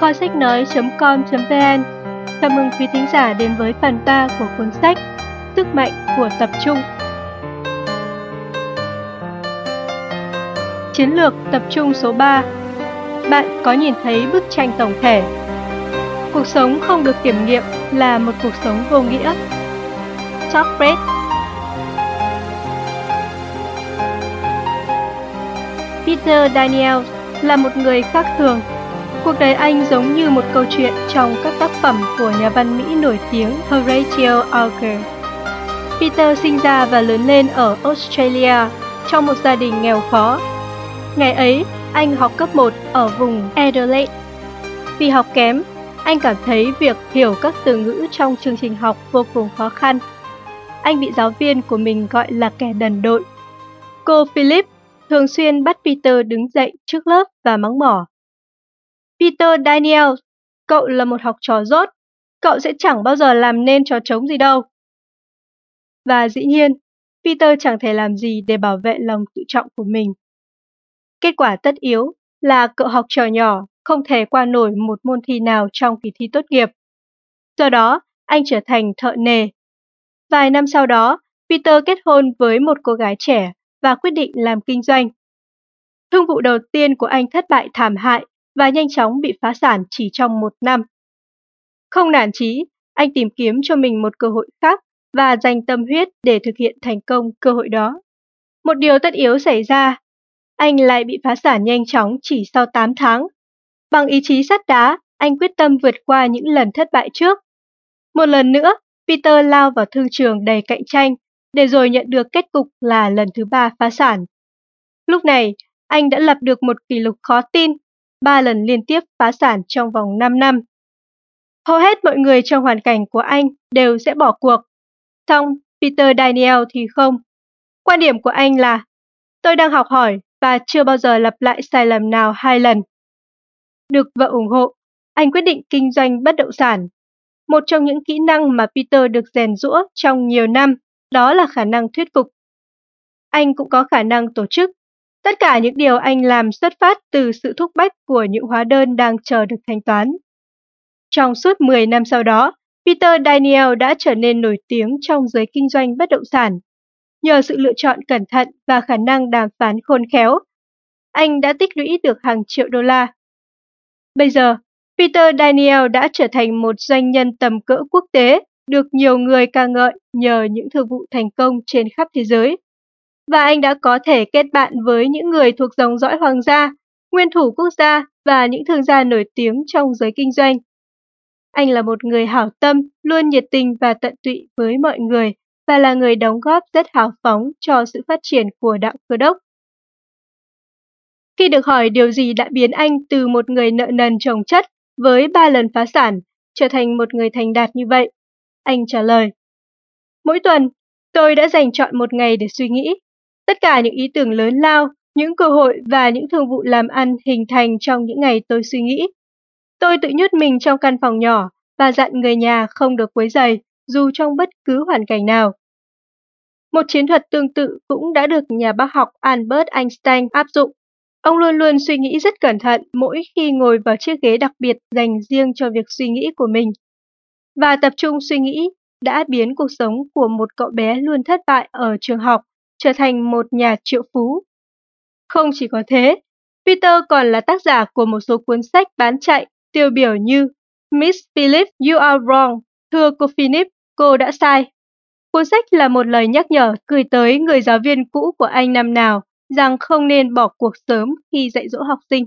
kho sách nói.com.vn. Chào mừng quý thính giả đến với phần 3 của cuốn sách Sức mạnh của tập trung. Chiến lược tập trung số 3. Bạn có nhìn thấy bức tranh tổng thể? Cuộc sống không được kiểm nghiệm là một cuộc sống vô nghĩa. Socrates. Peter Daniels là một người khác thường. Cuộc đời anh giống như một câu chuyện trong các tác phẩm của nhà văn Mỹ nổi tiếng Horatio Alger. Peter sinh ra và lớn lên ở Australia trong một gia đình nghèo khó. Ngày ấy, anh học cấp 1 ở vùng Adelaide. Vì học kém, anh cảm thấy việc hiểu các từ ngữ trong chương trình học vô cùng khó khăn. Anh bị giáo viên của mình gọi là kẻ đần độn. Cô Philip thường xuyên bắt Peter đứng dậy trước lớp và mắng mỏ. Peter Daniels, cậu là một học trò dốt, cậu sẽ chẳng bao giờ làm nên trò trống gì đâu. Và dĩ nhiên, Peter chẳng thể làm gì để bảo vệ lòng tự trọng của mình. Kết quả tất yếu là cậu học trò nhỏ không thể qua nổi một môn thi nào trong kỳ thi tốt nghiệp. Do đó, anh trở thành thợ nề. Vài năm sau đó, Peter kết hôn với một cô gái trẻ và quyết định làm kinh doanh. Thương vụ đầu tiên của anh thất bại thảm hại và nhanh chóng bị phá sản chỉ trong 1 năm. Không nản chí, anh tìm kiếm cho mình một cơ hội khác và dành tâm huyết để thực hiện thành công cơ hội đó. Một điều tất yếu xảy ra, anh lại bị phá sản nhanh chóng chỉ sau 8 tháng. Bằng ý chí sắt đá, anh quyết tâm vượt qua những lần thất bại trước. Một lần nữa, Peter lao vào thương trường đầy cạnh tranh, để rồi nhận được kết cục là lần thứ 3 phá sản. Lúc này, anh đã lập được một kỷ lục khó tin, 3 lần liên tiếp phá sản trong vòng 5 năm. Hầu hết mọi người trong hoàn cảnh của anh đều sẽ bỏ cuộc. Song Peter Daniels thì không. Quan điểm của anh là, tôi đang học hỏi và chưa bao giờ lặp lại sai lầm nào 2 lần. Được vợ ủng hộ, anh quyết định kinh doanh bất động sản. Một trong những kỹ năng mà Peter được rèn giũa trong nhiều năm, đó là khả năng thuyết phục. Anh cũng có khả năng tổ chức. Tất cả những điều anh làm xuất phát từ sự thúc bách của những hóa đơn đang chờ được thanh toán. Trong suốt 10 năm sau đó, Peter Daniels đã trở nên nổi tiếng trong giới kinh doanh bất động sản. Nhờ sự lựa chọn cẩn thận và khả năng đàm phán khôn khéo, anh đã tích lũy được hàng triệu đô la. Bây giờ, Peter Daniels đã trở thành một doanh nhân tầm cỡ quốc tế, được nhiều người ca ngợi nhờ những thương vụ thành công trên khắp thế giới. Và anh đã có thể kết bạn với những người thuộc dòng dõi hoàng gia, nguyên thủ quốc gia và những thương gia nổi tiếng trong giới kinh doanh. Anh là một người hảo tâm, luôn nhiệt tình và tận tụy với mọi người và là người đóng góp rất hào phóng cho sự phát triển của đạo Cơ đốc. Khi được hỏi điều gì đã biến anh từ một người nợ nần chồng chất với 3 lần phá sản trở thành một người thành đạt như vậy, anh trả lời: mỗi tuần, tôi đã dành trọn một ngày để suy nghĩ. Tất cả những ý tưởng lớn lao, những cơ hội và những thương vụ làm ăn hình thành trong những ngày tôi suy nghĩ. Tôi tự nhốt mình trong căn phòng nhỏ và dặn người nhà không được quấy rầy, dù trong bất cứ hoàn cảnh nào. Một chiến thuật tương tự cũng đã được nhà bác học Albert Einstein áp dụng. Ông luôn luôn suy nghĩ rất cẩn thận mỗi khi ngồi vào chiếc ghế đặc biệt dành riêng cho việc suy nghĩ của mình. Và tập trung suy nghĩ đã biến cuộc sống của một cậu bé luôn thất bại ở trường học trở thành một nhà triệu phú. Không chỉ có thế, Peter còn là tác giả của một số cuốn sách bán chạy tiêu biểu như Miss Philip, You Are Wrong, thưa cô Philip, cô đã sai. Cuốn sách là một lời nhắc nhở gửi tới người giáo viên cũ của anh năm nào rằng không nên bỏ cuộc sớm khi dạy dỗ học sinh.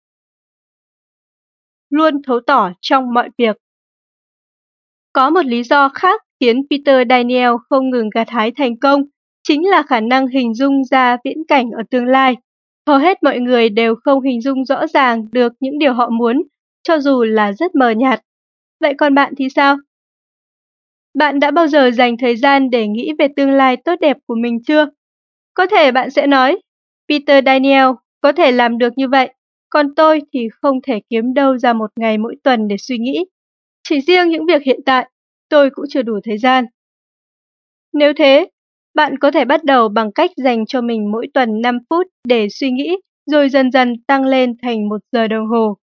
Luôn thấu tỏ trong mọi việc. Có một lý do khác khiến Peter Daniels không ngừng gặt hái thành công, chính là khả năng hình dung ra viễn cảnh ở tương lai. Hầu hết mọi người đều không hình dung rõ ràng được những điều họ muốn, cho dù là rất mờ nhạt. Vậy còn bạn thì sao? Bạn đã bao giờ dành thời gian để nghĩ về tương lai tốt đẹp của mình chưa? Có thể bạn sẽ nói, Peter Daniels có thể làm được như vậy, còn tôi thì không thể kiếm đâu ra một ngày mỗi tuần để suy nghĩ. Chỉ riêng những việc hiện tại, tôi cũng chưa đủ thời gian. Nếu thế, bạn có thể bắt đầu bằng cách dành cho mình mỗi tuần 5 phút để suy nghĩ, rồi dần dần tăng lên thành 1 giờ đồng hồ.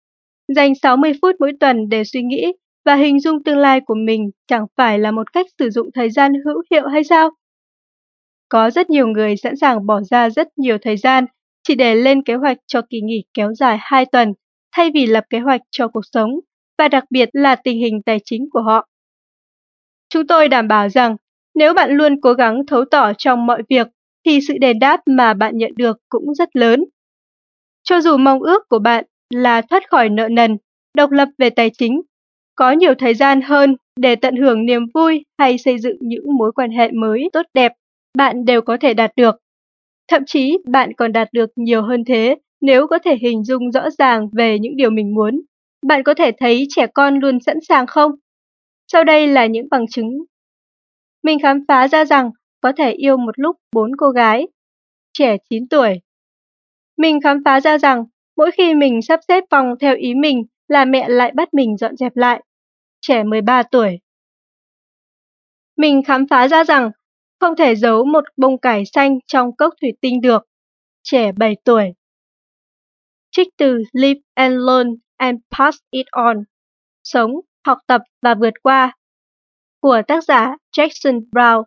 Dành 60 phút mỗi tuần để suy nghĩ và hình dung tương lai của mình chẳng phải là một cách sử dụng thời gian hữu hiệu hay sao? Có rất nhiều người sẵn sàng bỏ ra rất nhiều thời gian chỉ để lên kế hoạch cho kỳ nghỉ kéo dài 2 tuần, thay vì lập kế hoạch cho cuộc sống, và đặc biệt là tình hình tài chính của họ. Chúng tôi đảm bảo rằng nếu bạn luôn cố gắng thấu tỏ trong mọi việc, thì sự đền đáp mà bạn nhận được cũng rất lớn. Cho dù mong ước của bạn là thoát khỏi nợ nần, độc lập về tài chính, có nhiều thời gian hơn để tận hưởng niềm vui hay xây dựng những mối quan hệ mới tốt đẹp, bạn đều có thể đạt được. Thậm chí bạn còn đạt được nhiều hơn thế nếu có thể hình dung rõ ràng về những điều mình muốn. Bạn có thể thấy trẻ con luôn sẵn sàng không? Sau đây là những bằng chứng. Mình khám phá ra rằng có thể yêu một lúc 4 cô gái. Trẻ 9 tuổi. Mình khám phá ra rằng mỗi khi mình sắp xếp phòng theo ý mình là mẹ lại bắt mình dọn dẹp lại. Trẻ 13 tuổi. Mình khám phá ra rằng không thể giấu một bông cải xanh trong cốc thủy tinh được. Trẻ 7 tuổi. Trích từ Live and Learn and Pass It On. Sống, học tập và vượt qua. Của tác giả Jackson Brown.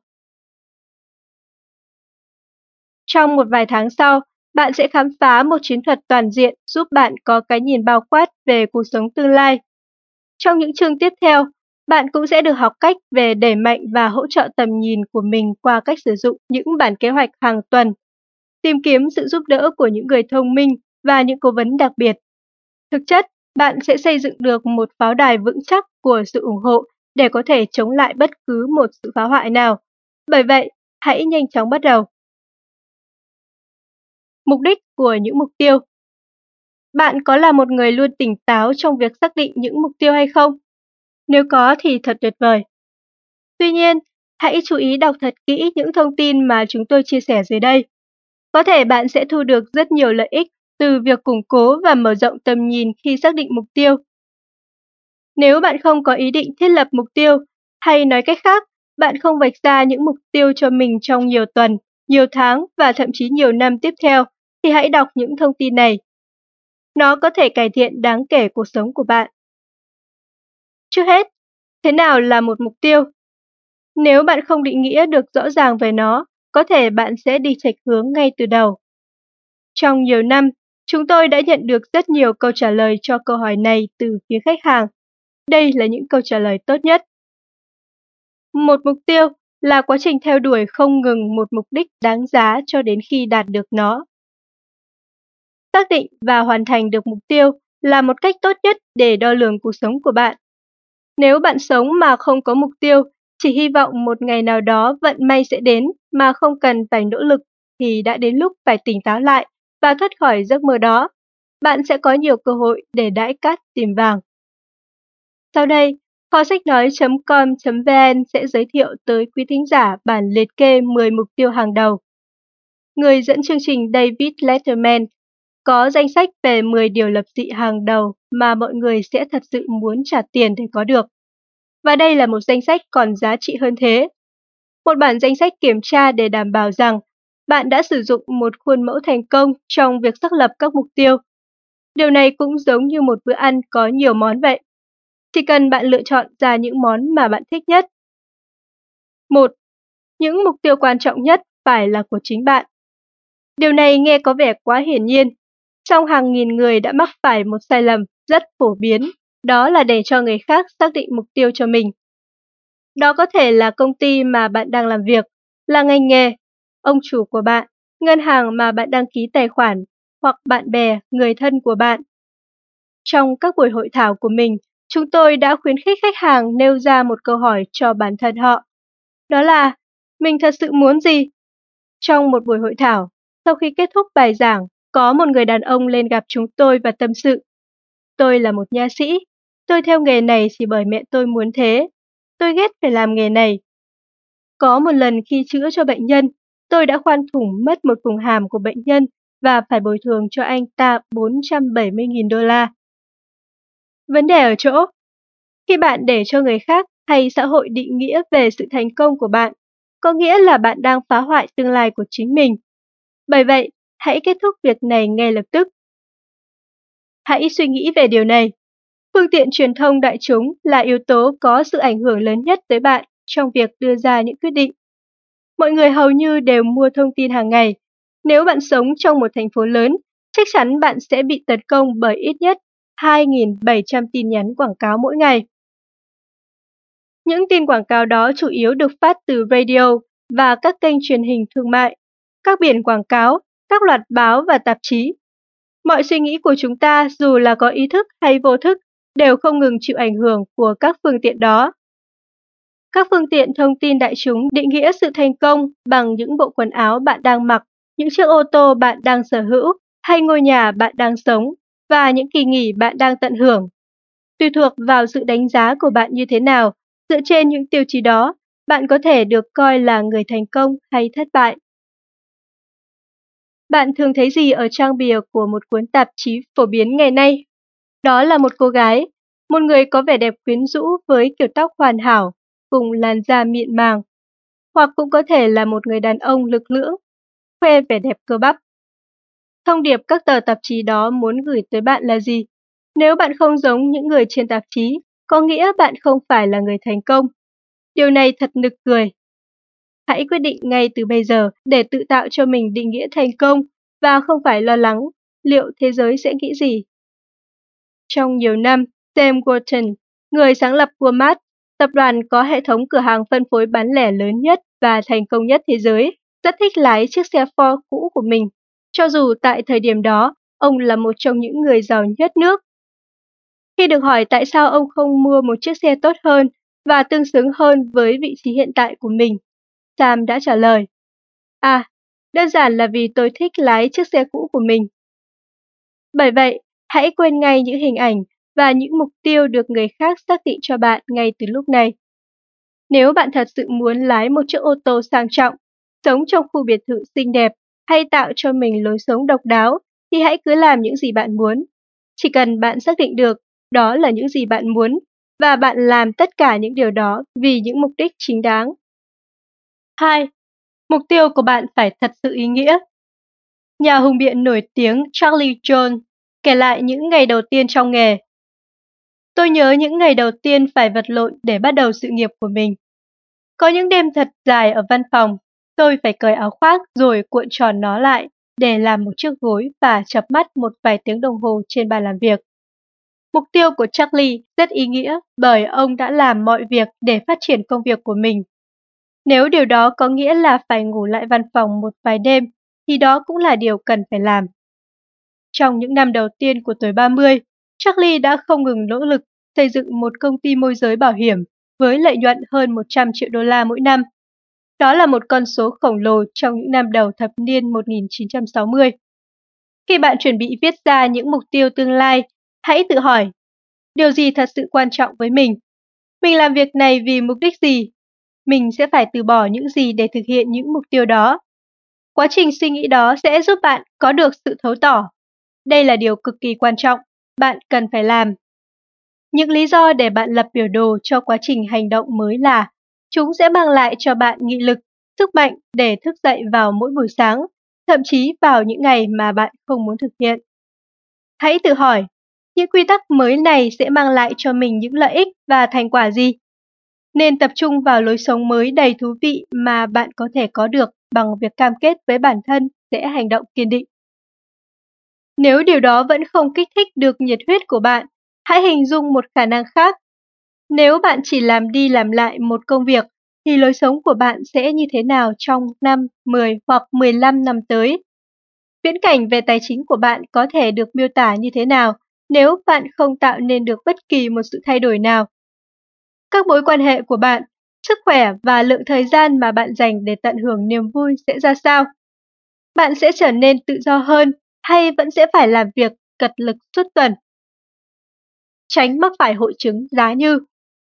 Trong một vài tháng sau, bạn sẽ khám phá một chiến thuật toàn diện giúp bạn có cái nhìn bao quát về cuộc sống tương lai. Trong những chương tiếp theo, bạn cũng sẽ được học cách về đẩy mạnh và hỗ trợ tầm nhìn của mình qua cách sử dụng những bản kế hoạch hàng tuần, tìm kiếm sự giúp đỡ của những người thông minh và những cố vấn đặc biệt. Thực chất, bạn sẽ xây dựng được một pháo đài vững chắc của sự ủng hộ để có thể chống lại bất cứ một sự phá hoại nào. Bởi vậy, hãy nhanh chóng bắt đầu. Mục đích của những mục tiêu. Bạn có là một người luôn tỉnh táo trong việc xác định những mục tiêu hay không? Nếu có thì thật tuyệt vời. Tuy nhiên, hãy chú ý đọc thật kỹ những thông tin mà chúng tôi chia sẻ dưới đây. Có thể bạn sẽ thu được rất nhiều lợi ích từ việc củng cố và mở rộng tầm nhìn khi xác định mục tiêu. Nếu bạn không có ý định thiết lập mục tiêu, hay nói cách khác, bạn không vạch ra những mục tiêu cho mình trong nhiều tuần, nhiều tháng và thậm chí nhiều năm tiếp theo, thì hãy đọc những thông tin này. Nó có thể cải thiện đáng kể cuộc sống của bạn. Trước hết, thế nào là một mục tiêu? Nếu bạn không định nghĩa được rõ ràng về nó, có thể bạn sẽ đi chệch hướng ngay từ đầu. Trong nhiều năm, chúng tôi đã nhận được rất nhiều câu trả lời cho câu hỏi này từ phía khách hàng. Đây là những câu trả lời tốt nhất. Một mục tiêu là quá trình theo đuổi không ngừng một mục đích đáng giá cho đến khi đạt được nó. Xác định và hoàn thành được mục tiêu là một cách tốt nhất để đo lường cuộc sống của bạn. Nếu bạn sống mà không có mục tiêu, chỉ hy vọng một ngày nào đó vận may sẽ đến mà không cần phải nỗ lực, thì đã đến lúc phải tỉnh táo lại và thoát khỏi giấc mơ đó. Bạn sẽ có nhiều cơ hội để đãi cát tìm vàng. Sau đây, kho sách nói.com.vn sẽ giới thiệu tới quý thính giả bản liệt kê 10 mục tiêu hàng đầu. Người dẫn chương trình David Letterman có danh sách về 10 điều lập dị hàng đầu mà mọi người sẽ thật sự muốn trả tiền để có được. Và đây là một danh sách còn giá trị hơn thế. Một bản danh sách kiểm tra để đảm bảo rằng bạn đã sử dụng một khuôn mẫu thành công trong việc xác lập các mục tiêu. Điều này cũng giống như một bữa ăn có nhiều món vậy. Chỉ cần bạn lựa chọn ra những món mà bạn thích nhất. 1. Những mục tiêu quan trọng nhất phải là của chính bạn. Điều này nghe có vẻ quá hiển nhiên, song hàng nghìn người đã mắc phải một sai lầm rất phổ biến, đó là để cho người khác xác định mục tiêu cho mình. Đó có thể là công ty mà bạn đang làm việc, là ngành nghề, ông chủ của bạn, ngân hàng mà bạn đăng ký tài khoản, hoặc bạn bè, người thân của bạn. Trong các buổi hội thảo của mình, chúng tôi đã khuyến khích khách hàng nêu ra một câu hỏi cho bản thân họ. Đó là, mình thật sự muốn gì? Trong một buổi hội thảo, sau khi kết thúc bài giảng, có một người đàn ông lên gặp chúng tôi và tâm sự. Tôi là một nha sĩ. Tôi theo nghề này chỉ bởi mẹ tôi muốn thế. Tôi ghét phải làm nghề này. Có một lần khi chữa cho bệnh nhân, tôi đã khoan thủng mất một vùng hàm của bệnh nhân và phải bồi thường cho anh ta $470.000. Vấn đề ở chỗ, khi bạn để cho người khác hay xã hội định nghĩa về sự thành công của bạn, có nghĩa là bạn đang phá hoại tương lai của chính mình. Bởi vậy, hãy kết thúc việc này ngay lập tức. Hãy suy nghĩ về điều này. Phương tiện truyền thông đại chúng là yếu tố có sự ảnh hưởng lớn nhất tới bạn trong việc đưa ra những quyết định. Mọi người hầu như đều mua thông tin hàng ngày. Nếu bạn sống trong một thành phố lớn, chắc chắn bạn sẽ bị tấn công bởi ít nhất 2.700 tin nhắn quảng cáo mỗi ngày. Những tin quảng cáo đó chủ yếu được phát từ radio và các kênh truyền hình thương mại, các biển quảng cáo, các loạt báo và tạp chí. Mọi suy nghĩ của chúng ta, dù là có ý thức hay vô thức, đều không ngừng chịu ảnh hưởng của các phương tiện đó. Các phương tiện thông tin đại chúng định nghĩa sự thành công bằng những bộ quần áo bạn đang mặc, những chiếc ô tô bạn đang sở hữu, hay ngôi nhà bạn đang sống, và những kỳ nghỉ bạn đang tận hưởng. Tùy thuộc vào sự đánh giá của bạn như thế nào, dựa trên những tiêu chí đó, bạn có thể được coi là người thành công hay thất bại. Bạn thường thấy gì ở trang bìa của một cuốn tạp chí phổ biến ngày nay? Đó là một cô gái, một người có vẻ đẹp quyến rũ với kiểu tóc hoàn hảo, cùng làn da mịn màng. Hoặc cũng có thể là một người đàn ông lực lưỡng, khoe vẻ đẹp cơ bắp. Thông điệp các tờ tạp chí đó muốn gửi tới bạn là gì? Nếu bạn không giống những người trên tạp chí, có nghĩa bạn không phải là người thành công. Điều này thật nực cười. Hãy quyết định ngay từ bây giờ để tự tạo cho mình định nghĩa thành công và không phải lo lắng liệu thế giới sẽ nghĩ gì. Trong nhiều năm, Sam Walton, người sáng lập Walmart, tập đoàn có hệ thống cửa hàng phân phối bán lẻ lớn nhất và thành công nhất thế giới, rất thích lái chiếc xe Ford cũ của mình, cho dù tại thời điểm đó, ông là một trong những người giàu nhất nước. Khi được hỏi tại sao ông không mua một chiếc xe tốt hơn và tương xứng hơn với vị trí hiện tại của mình, Sam đã trả lời, đơn giản là vì tôi thích lái chiếc xe cũ của mình. Bởi vậy, hãy quên ngay những hình ảnh và những mục tiêu được người khác xác định cho bạn ngay từ lúc này. Nếu bạn thật sự muốn lái một chiếc ô tô sang trọng, sống trong khu biệt thự xinh đẹp hay tạo cho mình lối sống độc đáo, thì hãy cứ làm những gì bạn muốn. Chỉ cần bạn xác định được đó là những gì bạn muốn và bạn làm tất cả những điều đó vì những mục đích chính đáng. 2. Mục tiêu của bạn phải thật sự ý nghĩa. Nhà hùng biện nổi tiếng Charlie Jones kể lại những ngày đầu tiên trong nghề. Tôi nhớ những ngày đầu tiên phải vật lộn để bắt đầu sự nghiệp của mình. Có những đêm thật dài ở văn phòng, tôi phải cởi áo khoác rồi cuộn tròn nó lại để làm một chiếc gối và chợp mắt một vài tiếng đồng hồ trên bàn làm việc. Mục tiêu của Charlie rất ý nghĩa bởi ông đã làm mọi việc để phát triển công việc của mình. Nếu điều đó có nghĩa là phải ngủ lại văn phòng một vài đêm, thì đó cũng là điều cần phải làm. Trong những năm đầu tiên của tuổi 30, Charlie đã không ngừng nỗ lực xây dựng một công ty môi giới bảo hiểm với lợi nhuận hơn 100 triệu đô la mỗi năm. Đó là một con số khổng lồ trong những năm đầu thập niên 1960. Khi bạn chuẩn bị viết ra những mục tiêu tương lai, hãy tự hỏi, điều gì thật sự quan trọng với mình? Mình làm việc này vì mục đích gì? Mình sẽ phải từ bỏ những gì để thực hiện những mục tiêu đó? Quá trình suy nghĩ đó sẽ giúp bạn có được sự thấu tỏ. Đây là điều cực kỳ quan trọng, bạn cần phải làm. Những lý do để bạn lập biểu đồ cho quá trình hành động mới là chúng sẽ mang lại cho bạn nghị lực, sức mạnh để thức dậy vào mỗi buổi sáng, thậm chí vào những ngày mà bạn không muốn thực hiện. Hãy tự hỏi, những quy tắc mới này sẽ mang lại cho mình những lợi ích và thành quả gì? Nên tập trung vào lối sống mới đầy thú vị mà bạn có thể có được bằng việc cam kết với bản thân sẽ hành động kiên định. Nếu điều đó vẫn không kích thích được nhiệt huyết của bạn, hãy hình dung một khả năng khác. Nếu bạn chỉ làm đi làm lại một công việc, thì lối sống của bạn sẽ như thế nào trong 5, 10 hoặc 15 năm tới? Viễn cảnh về tài chính của bạn có thể được miêu tả như thế nào nếu bạn không tạo nên được bất kỳ một sự thay đổi nào? Các mối quan hệ của bạn, sức khỏe và lượng thời gian mà bạn dành để tận hưởng niềm vui sẽ ra sao? Bạn sẽ trở nên tự do hơn hay vẫn sẽ phải làm việc cật lực suốt tuần? Tránh mắc phải hội chứng giá như.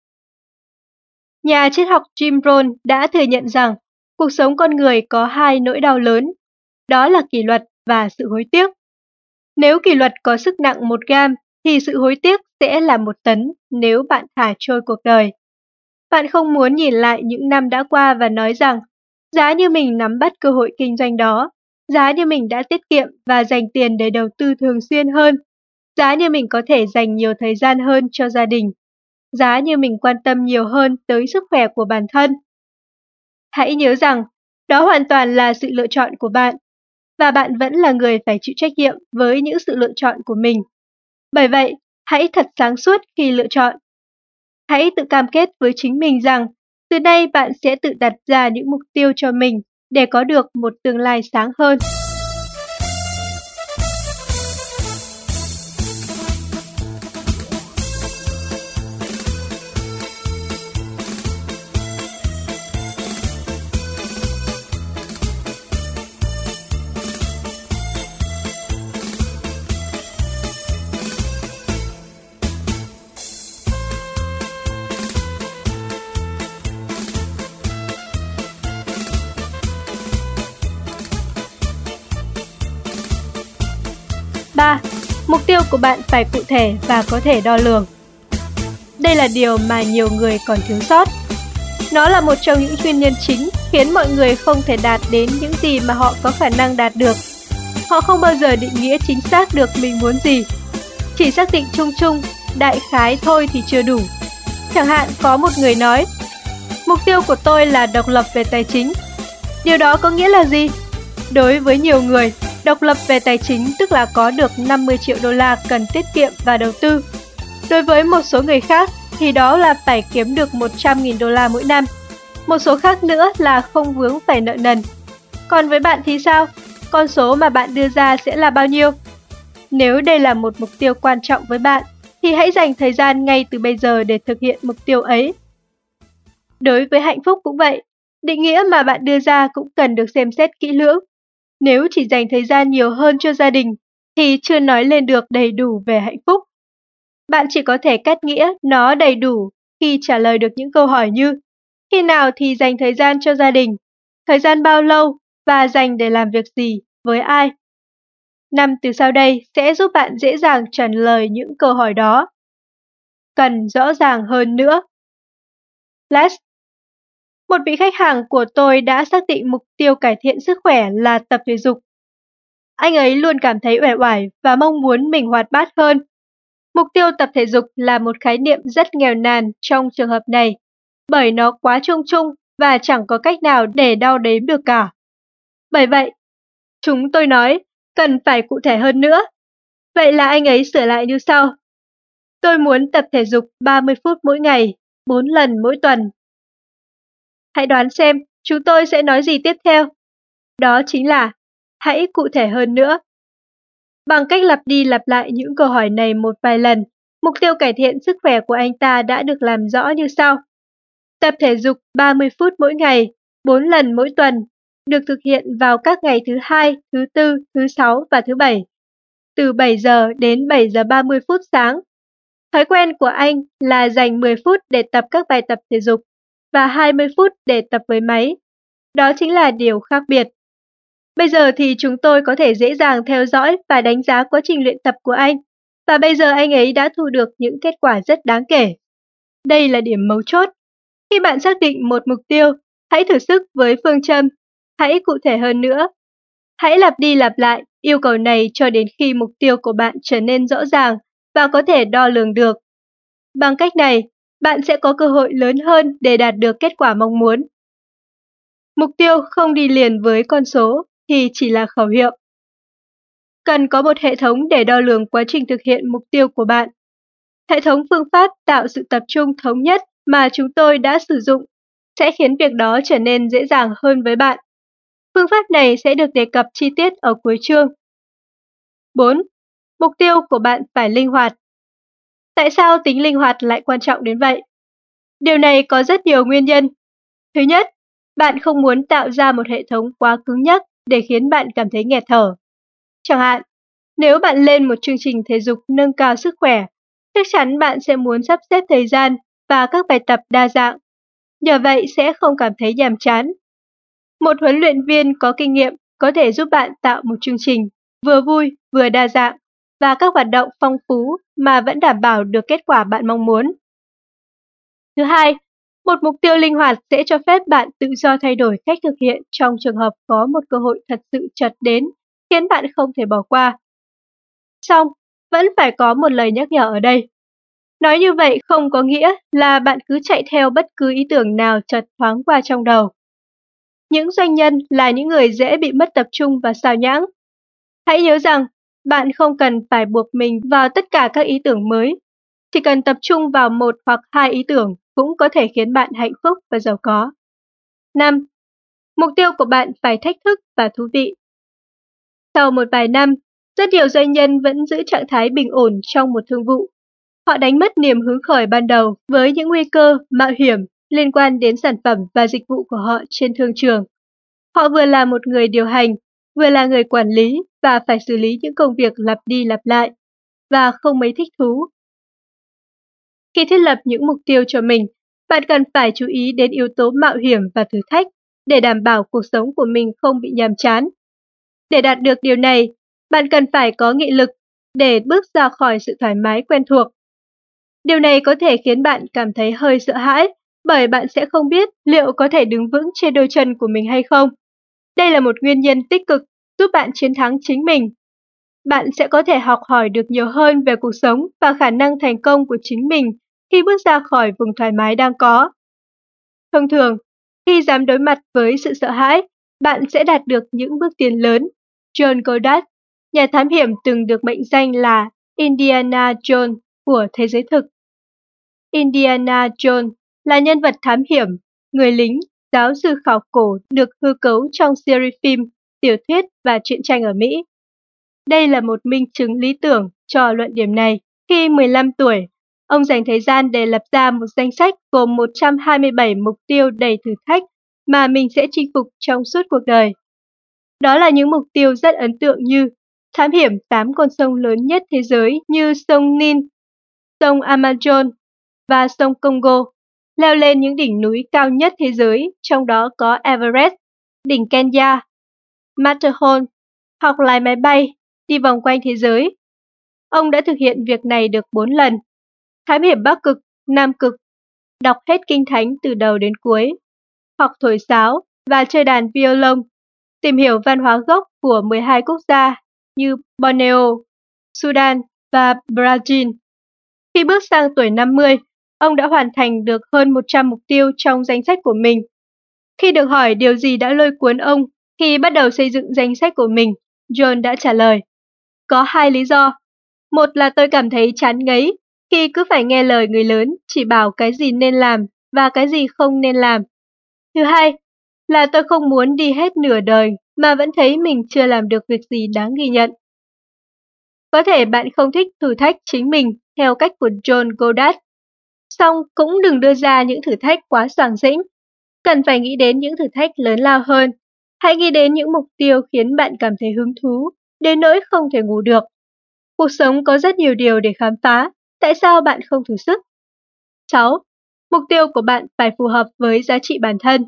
Nhà triết học Jim Rohn đã thừa nhận rằng cuộc sống con người có hai nỗi đau lớn, đó là kỷ luật và sự hối tiếc. Nếu kỷ luật có sức nặng 1 gam, thì sự hối tiếc sẽ là 1 tấn nếu bạn thả trôi cuộc đời. Bạn không muốn nhìn lại những năm đã qua và nói rằng, giá như mình nắm bắt cơ hội kinh doanh đó, giá như mình đã tiết kiệm và dành tiền để đầu tư thường xuyên hơn, Giá như mình có thể dành nhiều thời gian hơn cho gia đình. Giá như mình quan tâm nhiều hơn tới sức khỏe của bản thân. Hãy nhớ rằng, đó hoàn toàn là sự lựa chọn của bạn, và bạn vẫn là người phải chịu trách nhiệm với những sự lựa chọn của mình. Bởi vậy, hãy thật sáng suốt khi lựa chọn. Hãy tự cam kết với chính mình rằng, từ nay bạn sẽ tự đặt ra những mục tiêu cho mình để có được một tương lai sáng hơn. Ba, mục tiêu của bạn phải cụ thể và có thể đo lường. Đây là điều mà nhiều người còn thiếu sót. Nó là một trong những nguyên nhân chính khiến mọi người không thể đạt đến những gì mà họ có khả năng đạt được. Họ không bao giờ định nghĩa chính xác được mình muốn gì. Chỉ xác định chung chung, đại khái thôi thì chưa đủ. Chẳng hạn có một người nói, mục tiêu của tôi là độc lập về tài chính. Điều đó có nghĩa là gì? Đối với nhiều người, độc lập về tài chính tức là có được 50 triệu đô la cần tiết kiệm và đầu tư. Đối với một số người khác thì đó là phải kiếm được 100.000 đô la mỗi năm. Một số khác nữa là không vướng phải nợ nần. Còn với bạn thì sao? Con số mà bạn đưa ra sẽ là bao nhiêu? Nếu đây là một mục tiêu quan trọng với bạn, thì hãy dành thời gian ngay từ bây giờ để thực hiện mục tiêu ấy. Đối với hạnh phúc cũng vậy, định nghĩa mà bạn đưa ra cũng cần được xem xét kỹ lưỡng. Nếu chỉ dành thời gian nhiều hơn cho gia đình, thì chưa nói lên được đầy đủ về hạnh phúc. Bạn chỉ có thể cắt nghĩa nó đầy đủ khi trả lời được những câu hỏi như khi nào thì dành thời gian cho gia đình, thời gian bao lâu và dành để làm việc gì, với ai. 5 từ sau đây sẽ giúp bạn dễ dàng trả lời những câu hỏi đó. Cần rõ ràng hơn nữa. Last. Một vị khách hàng của tôi đã xác định mục tiêu cải thiện sức khỏe là tập thể dục. Anh ấy luôn cảm thấy uể oải và mong muốn mình hoạt bát hơn. Mục tiêu tập thể dục là một khái niệm rất nghèo nàn trong trường hợp này, bởi nó quá chung chung và chẳng có cách nào để đo đếm được cả. Bởi vậy, chúng tôi nói, cần phải cụ thể hơn nữa. Vậy là anh ấy sửa lại như sau. Tôi muốn tập thể dục 30 phút mỗi ngày, 4 lần mỗi tuần. Hãy đoán xem, chúng tôi sẽ nói gì tiếp theo. Đó chính là, hãy cụ thể hơn nữa. Bằng cách lặp đi lặp lại những câu hỏi này một vài lần, mục tiêu cải thiện sức khỏe của anh ta đã được làm rõ như sau. Tập thể dục 30 phút mỗi ngày, 4 lần mỗi tuần, được thực hiện vào các ngày thứ Hai, thứ Tư, thứ Sáu và thứ Bảy, từ 7 giờ đến 7 giờ 30 phút sáng. Thói quen của anh là dành 10 phút để tập các bài tập thể dục và 20 phút để tập với máy. Đó chính là điều khác biệt. Bây giờ thì chúng tôi có thể dễ dàng theo dõi và đánh giá quá trình luyện tập của anh, và bây giờ anh ấy đã thu được những kết quả rất đáng kể. Đây là điểm mấu chốt. Khi bạn xác định một mục tiêu, hãy thử sức với phương châm, hãy cụ thể hơn nữa. Hãy lặp đi lặp lại yêu cầu này cho đến khi mục tiêu của bạn trở nên rõ ràng và có thể đo lường được. Bằng cách này, bạn sẽ có cơ hội lớn hơn để đạt được kết quả mong muốn. Mục tiêu không đi liền với con số thì chỉ là khẩu hiệu. Cần có một hệ thống để đo lường quá trình thực hiện mục tiêu của bạn. Hệ thống phương pháp tạo sự tập trung thống nhất mà chúng tôi đã sử dụng sẽ khiến việc đó trở nên dễ dàng hơn với bạn. Phương pháp này sẽ được đề cập chi tiết ở cuối chương. 4. Mục tiêu của bạn phải linh hoạt. Tại sao tính linh hoạt lại quan trọng đến vậy? Điều này có rất nhiều nguyên nhân. Thứ nhất, bạn không muốn tạo ra một hệ thống quá cứng nhắc để khiến bạn cảm thấy nghẹt thở. Chẳng hạn, nếu bạn lên một chương trình thể dục nâng cao sức khỏe, chắc chắn bạn sẽ muốn sắp xếp thời gian và các bài tập đa dạng. Nhờ vậy sẽ không cảm thấy nhàm chán. Một huấn luyện viên có kinh nghiệm có thể giúp bạn tạo một chương trình vừa vui vừa đa dạng và các hoạt động phong phú mà vẫn đảm bảo được kết quả bạn mong muốn. Thứ hai, một mục tiêu linh hoạt sẽ cho phép bạn tự do thay đổi cách thực hiện trong trường hợp có một cơ hội thật sự chợt đến, khiến bạn không thể bỏ qua. Xong, vẫn phải có một lời nhắc nhở ở đây. Nói như vậy không có nghĩa là bạn cứ chạy theo bất cứ ý tưởng nào chợt thoáng qua trong đầu. Những doanh nhân là những người dễ bị mất tập trung và sao nhãng. Hãy nhớ rằng, bạn không cần phải buộc mình vào tất cả các ý tưởng mới. Chỉ cần tập trung vào một hoặc hai ý tưởng cũng có thể khiến bạn hạnh phúc và giàu có. 5. Mục tiêu của bạn phải thách thức và thú vị. Sau một vài năm, rất nhiều doanh nhân vẫn giữ trạng thái bình ổn trong một thương vụ. Họ đánh mất niềm hứng khởi ban đầu với những nguy cơ, mạo hiểm liên quan đến sản phẩm và dịch vụ của họ trên thương trường. Họ vừa là một người điều hành, vừa là người quản lý và phải xử lý những công việc lặp đi lặp lại, và không mấy thích thú. Khi thiết lập những mục tiêu cho mình, bạn cần phải chú ý đến yếu tố mạo hiểm và thử thách để đảm bảo cuộc sống của mình không bị nhàm chán. Để đạt được điều này, bạn cần phải có nghị lực để bước ra khỏi sự thoải mái quen thuộc. Điều này có thể khiến bạn cảm thấy hơi sợ hãi, bởi bạn sẽ không biết liệu có thể đứng vững trên đôi chân của mình hay không. Đây là một nguyên nhân tích cực giúp bạn chiến thắng chính mình. Bạn sẽ có thể học hỏi được nhiều hơn về cuộc sống và khả năng thành công của chính mình khi bước ra khỏi vùng thoải mái đang có. Thông thường, khi dám đối mặt với sự sợ hãi, bạn sẽ đạt được những bước tiến lớn. John Goddard, nhà thám hiểm từng được mệnh danh là Indiana Jones của thế giới thực. Indiana Jones là nhân vật thám hiểm, người lính, giáo sư khảo cổ được hư cấu trong series phim, tiểu thuyết và truyện tranh ở Mỹ. Đây là một minh chứng lý tưởng cho luận điểm này. Khi 15 tuổi, ông dành thời gian để lập ra một danh sách gồm 127 mục tiêu đầy thử thách mà mình sẽ chinh phục trong suốt cuộc đời. Đó là những mục tiêu rất ấn tượng như thám hiểm 8 con sông lớn nhất thế giới như sông Nin, sông Amazon và sông Congo, leo lên những đỉnh núi cao nhất thế giới, trong đó có Everest, đỉnh Kenya, Matterhorn, hoặc lái máy bay, đi vòng quanh thế giới. Ông đã thực hiện việc này được 4 lần. Thám hiểm Bắc Cực, Nam Cực, đọc hết Kinh Thánh từ đầu đến cuối, học thổi sáo và chơi đàn violon, tìm hiểu văn hóa gốc của 12 quốc gia như Borneo, Sudan và Brazil. Khi bước sang tuổi 50, ông đã hoàn thành được hơn 100 mục tiêu trong danh sách của mình. Khi được hỏi điều gì đã lôi cuốn ông khi bắt đầu xây dựng danh sách của mình, John đã trả lời: có 2 lý do. Một là tôi cảm thấy chán ngấy khi cứ phải nghe lời người lớn chỉ bảo cái gì nên làm và cái gì không nên làm. Thứ hai là tôi không muốn đi hết nửa đời mà vẫn thấy mình chưa làm được việc gì đáng ghi nhận. Có thể bạn không thích thử thách chính mình theo cách của John Goddard, song cũng đừng đưa ra những thử thách quá xoàng xĩnh. Cần phải nghĩ đến những thử thách lớn lao hơn. Hãy nghĩ đến những mục tiêu khiến bạn cảm thấy hứng thú, đến nỗi không thể ngủ được. Cuộc sống có rất nhiều điều để khám phá, tại sao bạn không thử sức? 6. Mục tiêu của bạn phải phù hợp với giá trị bản thân.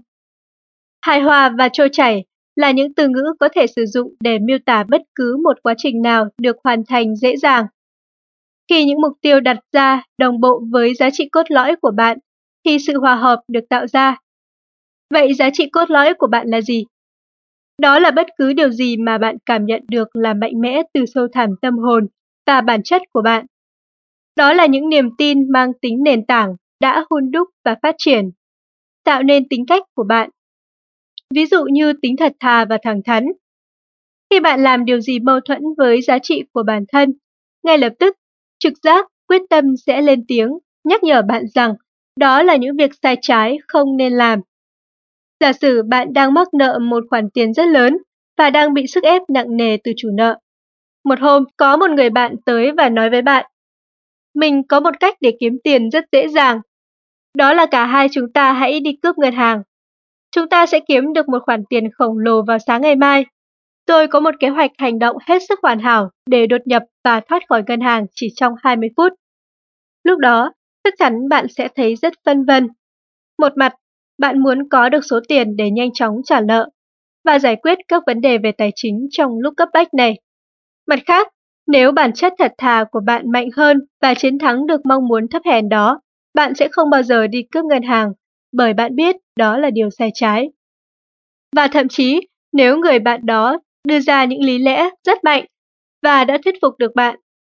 Hài hòa và trôi chảy là những từ ngữ có thể sử dụng để miêu tả bất cứ một quá trình nào được hoàn thành dễ dàng. Khi những mục tiêu đặt ra đồng bộ với giá trị cốt lõi của bạn, thì sự hòa hợp được tạo ra. Vậy giá trị cốt lõi của bạn là gì? Đó là bất cứ điều gì mà bạn cảm nhận được là mạnh mẽ từ sâu thẳm tâm hồn và bản chất của bạn. Đó là những niềm tin mang tính nền tảng đã hun đúc và phát triển, tạo nên tính cách của bạn. Ví dụ như tính thật thà và thẳng thắn. Khi bạn làm điều gì mâu thuẫn với giá trị của bản thân, ngay lập tức, trực giác, quyết tâm sẽ lên tiếng, nhắc nhở bạn rằng đó là những việc sai trái không nên làm. Giả sử bạn đang mắc nợ một khoản tiền rất lớn và đang bị sức ép nặng nề từ chủ nợ. Một hôm, có một người bạn tới và nói với bạn: mình có một cách để kiếm tiền rất dễ dàng. Đó là cả hai chúng ta hãy đi cướp ngân hàng. Chúng ta sẽ kiếm được một khoản tiền khổng lồ vào sáng ngày mai. Tôi có một kế hoạch hành động hết sức hoàn hảo để đột nhập và thoát khỏi ngân hàng chỉ trong 20 phút. Lúc đó, chắc chắn bạn sẽ thấy rất phân vân. Một mặt, bạn muốn có được số tiền để nhanh chóng trả nợ và giải quyết các vấn đề về tài chính trong lúc cấp bách này. Mặt khác, nếu bản chất thật thà của bạn mạnh hơn và chiến thắng được mong muốn thấp hèn đó, bạn sẽ không bao giờ đi cướp ngân hàng, bởi bạn biết đó là điều sai trái. Và thậm chí, nếu người bạn đó đưa ra những lý lẽ rất mạnh và đã thuyết phục được bạn,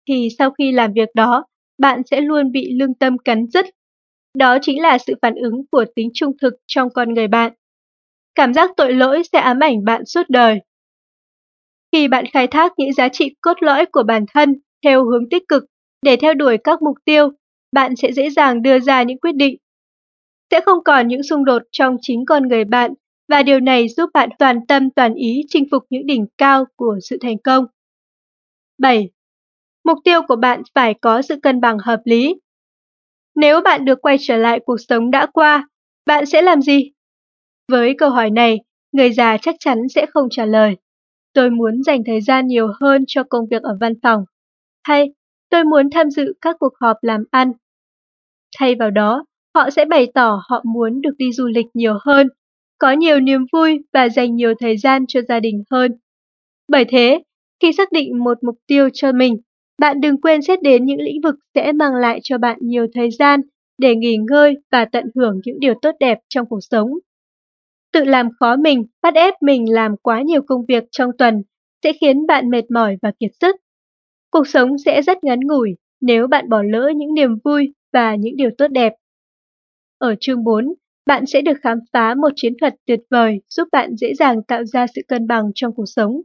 thì sau khi làm việc đó, bạn sẽ luôn bị lương tâm cắn rứt. Đó chính là sự phản ứng của tính trung thực trong con người bạn. Cảm giác tội lỗi sẽ ám ảnh bạn suốt đời. Khi bạn khai thác những giá trị cốt lõi của bản thân theo hướng tích cực để theo đuổi các mục tiêu, bạn sẽ dễ dàng đưa ra những quyết định. Sẽ không còn những xung đột trong chính con người bạn, và điều này giúp bạn toàn tâm toàn ý chinh phục những đỉnh cao của sự thành công. 7. Mục tiêu của bạn phải có sự cân bằng hợp lý. Nếu bạn được quay trở lại cuộc sống đã qua, bạn sẽ làm gì? Với câu hỏi này, người già chắc chắn sẽ không trả lời. Tôi muốn dành thời gian nhiều hơn cho công việc ở văn phòng. Hay, tôi muốn tham dự các cuộc họp làm ăn. Thay vào đó, họ sẽ bày tỏ họ muốn được đi du lịch nhiều hơn, có nhiều niềm vui và dành nhiều thời gian cho gia đình hơn. Bởi thế, khi xác định một mục tiêu cho mình, bạn đừng quên xét đến những lĩnh vực sẽ mang lại cho bạn nhiều thời gian để nghỉ ngơi và tận hưởng những điều tốt đẹp trong cuộc sống. Tự làm khó mình, bắt ép mình làm quá nhiều công việc trong tuần sẽ khiến bạn mệt mỏi và kiệt sức. Cuộc sống sẽ rất ngắn ngủi nếu bạn bỏ lỡ những niềm vui và những điều tốt đẹp. Ở chương 4, bạn sẽ được khám phá một chiến thuật tuyệt vời giúp bạn dễ dàng tạo ra sự cân bằng trong cuộc sống.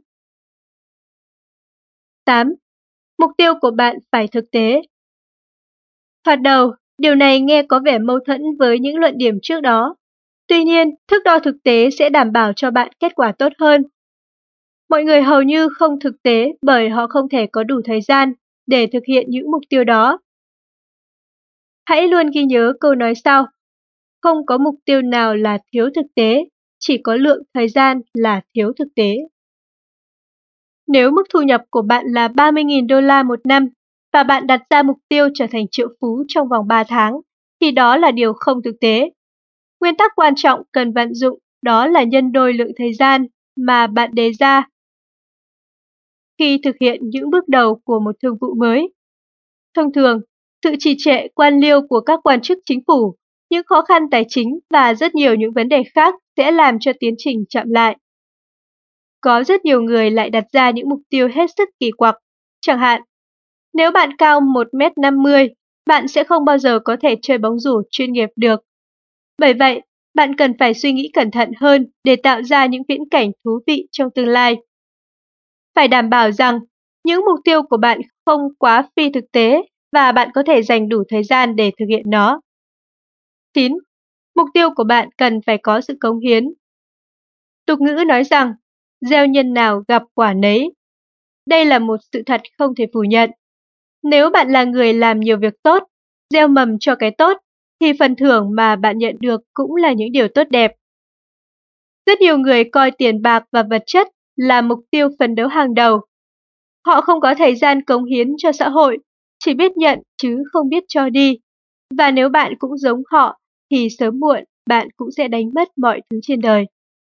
8. Mục tiêu của bạn phải thực tế. Thoạt đầu, điều này nghe có vẻ mâu thuẫn với những luận điểm trước đó. Tuy nhiên, thước đo thực tế sẽ đảm bảo cho bạn kết quả tốt hơn. Mọi người hầu như không thực tế bởi họ không thể có đủ thời gian để thực hiện những mục tiêu đó. Hãy luôn ghi nhớ câu nói sau: không có mục tiêu nào là thiếu thực tế, chỉ có lượng thời gian là thiếu thực tế. Nếu mức thu nhập của bạn là 30.000 đô la một năm và bạn đặt ra mục tiêu trở thành triệu phú trong vòng 3 tháng, thì đó là điều không thực tế. Nguyên tắc quan trọng cần vận dụng đó là nhân đôi lượng thời gian mà bạn đề ra khi thực hiện những bước đầu của một thương vụ mới. Thông thường, sự trì trệ quan liêu của các quan chức chính phủ, những khó khăn tài chính và rất nhiều những vấn đề khác sẽ làm cho tiến trình chậm lại. Có rất nhiều người lại đặt ra những mục tiêu hết sức kỳ quặc. Chẳng hạn, nếu bạn cao 1m50, bạn sẽ không bao giờ có thể chơi bóng rổ chuyên nghiệp được. Bởi vậy, bạn cần phải suy nghĩ cẩn thận hơn để tạo ra những viễn cảnh thú vị trong tương lai. Phải đảm bảo rằng những mục tiêu của bạn không quá phi thực tế và bạn có thể dành đủ thời gian để thực hiện nó. 9. Mục tiêu của bạn cần phải có sự cống hiến. Tục ngữ nói rằng, gieo nhân nào gặp quả nấy. Đây là một sự thật không thể phủ nhận. Nếu bạn là người làm nhiều việc tốt, gieo mầm cho cái tốt, thì phần thưởng mà bạn nhận được cũng là những điều tốt đẹp. Rất nhiều người coi tiền bạc và vật chất là mục tiêu phấn đấu hàng đầu. Họ không có thời gian cống hiến cho xã hội, chỉ biết nhận chứ không biết cho đi. Và nếu bạn cũng giống họ, thì sớm muộn bạn cũng sẽ đánh mất mọi thứ trên đời.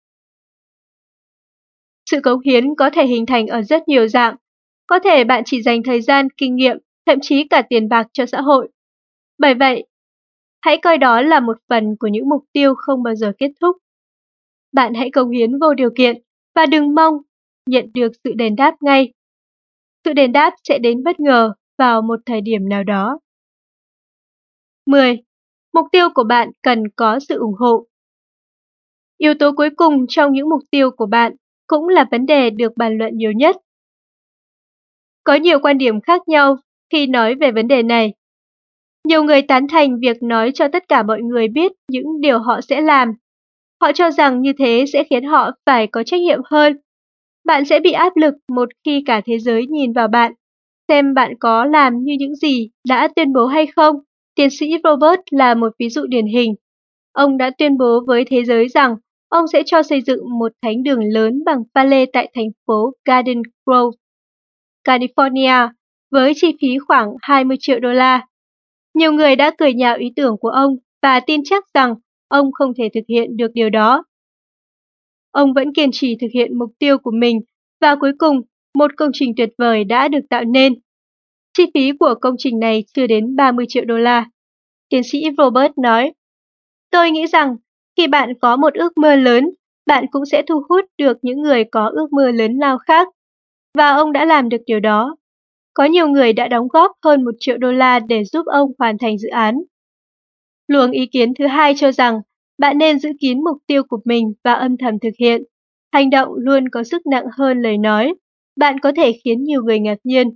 Sự cống hiến có thể hình thành ở rất nhiều dạng. Có thể bạn chỉ dành thời gian, kinh nghiệm, thậm chí cả tiền bạc cho xã hội. Bởi vậy, hãy coi đó là một phần của những mục tiêu không bao giờ kết thúc. Bạn hãy cống hiến vô điều kiện và đừng mong nhận được sự đền đáp ngay. Sự đền đáp sẽ đến bất ngờ vào một thời điểm nào đó. 10. Mục tiêu của bạn cần có sự ủng hộ. Yếu tố cuối cùng trong những mục tiêu của bạn cũng là vấn đề được bàn luận nhiều nhất. Có nhiều quan điểm khác nhau khi nói về vấn đề này. Nhiều người tán thành việc nói cho tất cả mọi người biết những điều họ sẽ làm. Họ cho rằng như thế sẽ khiến họ phải có trách nhiệm hơn. Bạn sẽ bị áp lực một khi cả thế giới nhìn vào bạn, xem bạn có làm như những gì đã tuyên bố hay không. Tiến sĩ Robert là một ví dụ điển hình. Ông đã tuyên bố với thế giới rằng ông sẽ cho xây dựng một thánh đường lớn bằng pha lê tại thành phố Garden Grove, California, với chi phí khoảng 20 triệu đô la. Nhiều người đã cười nhạo ý tưởng của ông và tin chắc rằng ông không thể thực hiện được điều đó. Ông vẫn kiên trì thực hiện mục tiêu của mình và cuối cùng, một công trình tuyệt vời đã được tạo nên. Chi phí của công trình này chưa đến 30 triệu đô la. Tiến sĩ Robert nói, tôi nghĩ rằng khi bạn có một ước mơ lớn, bạn cũng sẽ thu hút được những người có ước mơ lớn lao khác. Và ông đã làm được điều đó. Có nhiều người đã đóng góp hơn 1 triệu đô la để giúp ông hoàn thành dự án. Luồng ý kiến thứ hai cho rằng bạn nên giữ kín mục tiêu của mình và âm thầm thực hiện. Hành động luôn có sức nặng hơn lời nói. Bạn có thể khiến nhiều người ngạc nhiên.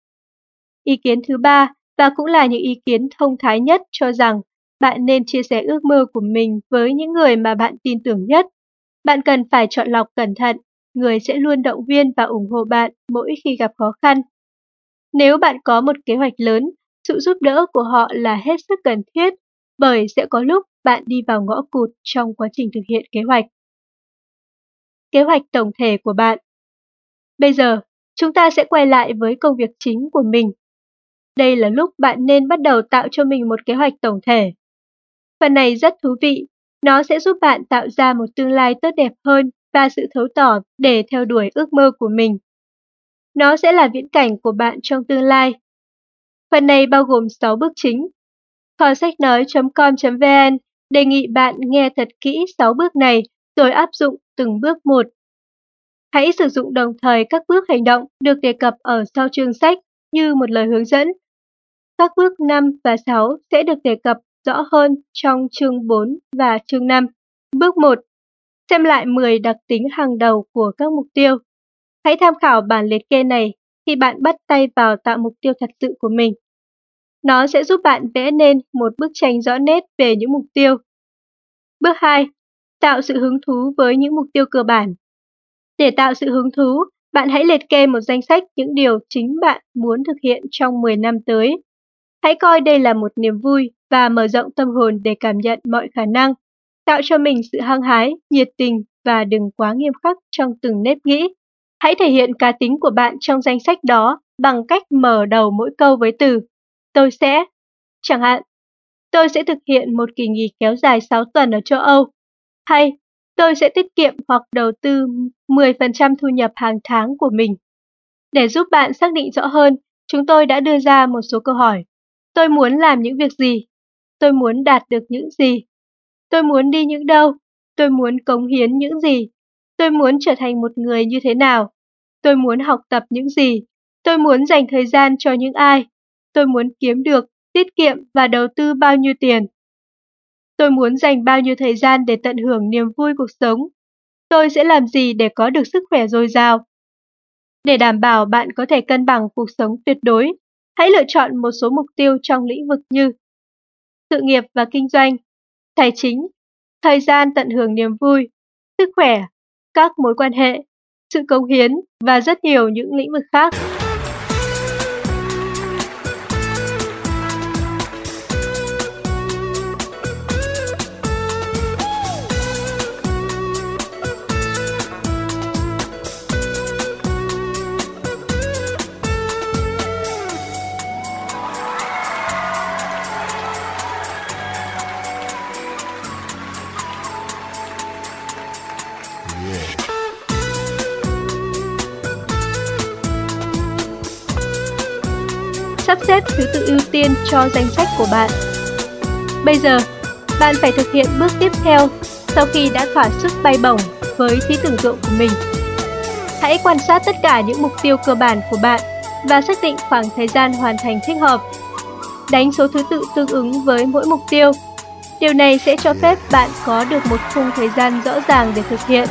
Ý kiến thứ ba, và cũng là những ý kiến thông thái nhất, cho rằng bạn nên chia sẻ ước mơ của mình với những người mà bạn tin tưởng nhất. Bạn cần phải chọn lọc cẩn thận, người sẽ luôn động viên và ủng hộ bạn mỗi khi gặp khó khăn. Nếu bạn có một kế hoạch lớn, sự giúp đỡ của họ là hết sức cần thiết, bởi sẽ có lúc bạn đi vào ngõ cụt trong quá trình thực hiện kế hoạch. Kế hoạch tổng thể của bạn. Bây giờ, chúng ta sẽ quay lại với công việc chính của mình. Đây là lúc bạn nên bắt đầu tạo cho mình một kế hoạch tổng thể. Phần này rất thú vị, nó sẽ giúp bạn tạo ra một tương lai tốt đẹp hơn và sự thấu tỏ để theo đuổi ước mơ của mình. Nó sẽ là viễn cảnh của bạn trong tương lai. Phần này bao gồm 6 bước chính. Kho sách nói.com.vn đề nghị bạn nghe thật kỹ 6 bước này rồi áp dụng từng bước một. Hãy sử dụng đồng thời các bước hành động được đề cập ở sau chương sách như một lời hướng dẫn. Các bước 5 và 6 sẽ được đề cập rõ hơn trong chương 4 và chương 5. Bước 1. Xem lại 10 đặc tính hàng đầu của các mục tiêu. Hãy tham khảo bản liệt kê này khi bạn bắt tay vào tạo mục tiêu thật sự của mình. Nó sẽ giúp bạn vẽ nên một bức tranh rõ nét về những mục tiêu. Bước 2. Tạo sự hứng thú với những mục tiêu cơ bản. Để tạo sự hứng thú, bạn hãy liệt kê một danh sách những điều chính bạn muốn thực hiện trong 10 năm tới. Hãy coi đây là một niềm vui và mở rộng tâm hồn để cảm nhận mọi khả năng. Tạo cho mình sự hăng hái, nhiệt tình và đừng quá nghiêm khắc trong từng nếp nghĩ. Hãy thể hiện cá tính của bạn trong danh sách đó bằng cách mở đầu mỗi câu với từ tôi sẽ. Chẳng hạn, tôi sẽ thực hiện một kỳ nghỉ kéo dài 6 tuần ở châu Âu. Hay, tôi sẽ tiết kiệm hoặc đầu tư 10% thu nhập hàng tháng của mình. Để giúp bạn xác định rõ hơn, chúng tôi đã đưa ra một số câu hỏi. Tôi muốn làm những việc gì? Tôi muốn đạt được những gì? Tôi muốn đi những đâu? Tôi muốn cống hiến những gì? Tôi muốn trở thành một người như thế nào? Tôi muốn học tập những gì? Tôi muốn dành thời gian cho những ai? Tôi muốn kiếm được, tiết kiệm và đầu tư bao nhiêu tiền? Tôi muốn dành bao nhiêu thời gian để tận hưởng niềm vui cuộc sống? Tôi sẽ làm gì để có được sức khỏe dồi dào? Để đảm bảo bạn có thể cân bằng cuộc sống tuyệt đối, hãy lựa chọn một số mục tiêu trong lĩnh vực như sự nghiệp và kinh doanh, tài chính, thời gian tận hưởng niềm vui, sức khỏe, các mối quan hệ, sự cống hiến và rất nhiều những lĩnh vực khác. Sắp xếp thứ tự ưu tiên cho danh sách của bạn. Bây giờ, bạn phải thực hiện bước tiếp theo sau khi đã thỏa sức bay bổng với trí tưởng tượng của mình. Hãy quan sát tất cả những mục tiêu cơ bản của bạn và xác định khoảng thời gian hoàn thành thích hợp. Đánh số thứ tự tương ứng với mỗi mục tiêu. Điều này sẽ cho phép bạn có được một khung thời gian rõ ràng để thực hiện.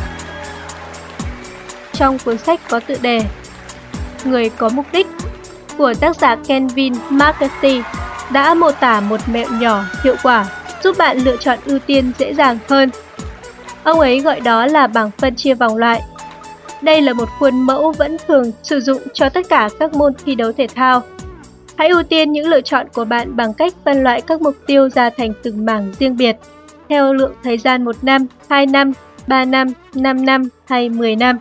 Trong cuốn sách có tựa đề Người có mục đích của tác giả Kevin McCarthy đã mô tả một mẹo nhỏ hiệu quả giúp bạn lựa chọn ưu tiên dễ dàng hơn. Ông ấy gọi đó là bảng phân chia vòng loại. Đây là một khuôn mẫu vẫn thường sử dụng cho tất cả các môn thi đấu thể thao. Hãy ưu tiên những lựa chọn của bạn bằng cách phân loại các mục tiêu ra thành từng mảng riêng biệt, theo lượng thời gian 1 năm, 2 năm, 3 năm, 5 năm hay 10 năm.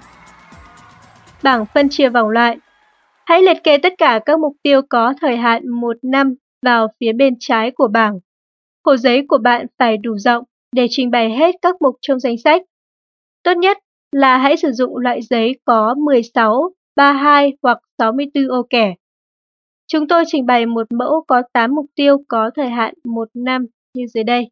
Bảng phân chia vòng loại. Hãy liệt kê tất cả các mục tiêu có thời hạn 1 năm vào phía bên trái của bảng. Hồ giấy của bạn phải đủ rộng để trình bày hết các mục trong danh sách. Tốt nhất là hãy sử dụng loại giấy có 16, 32 hoặc 64 ô kẻ. Chúng tôi trình bày một mẫu có 8 mục tiêu có thời hạn 1 năm như dưới đây.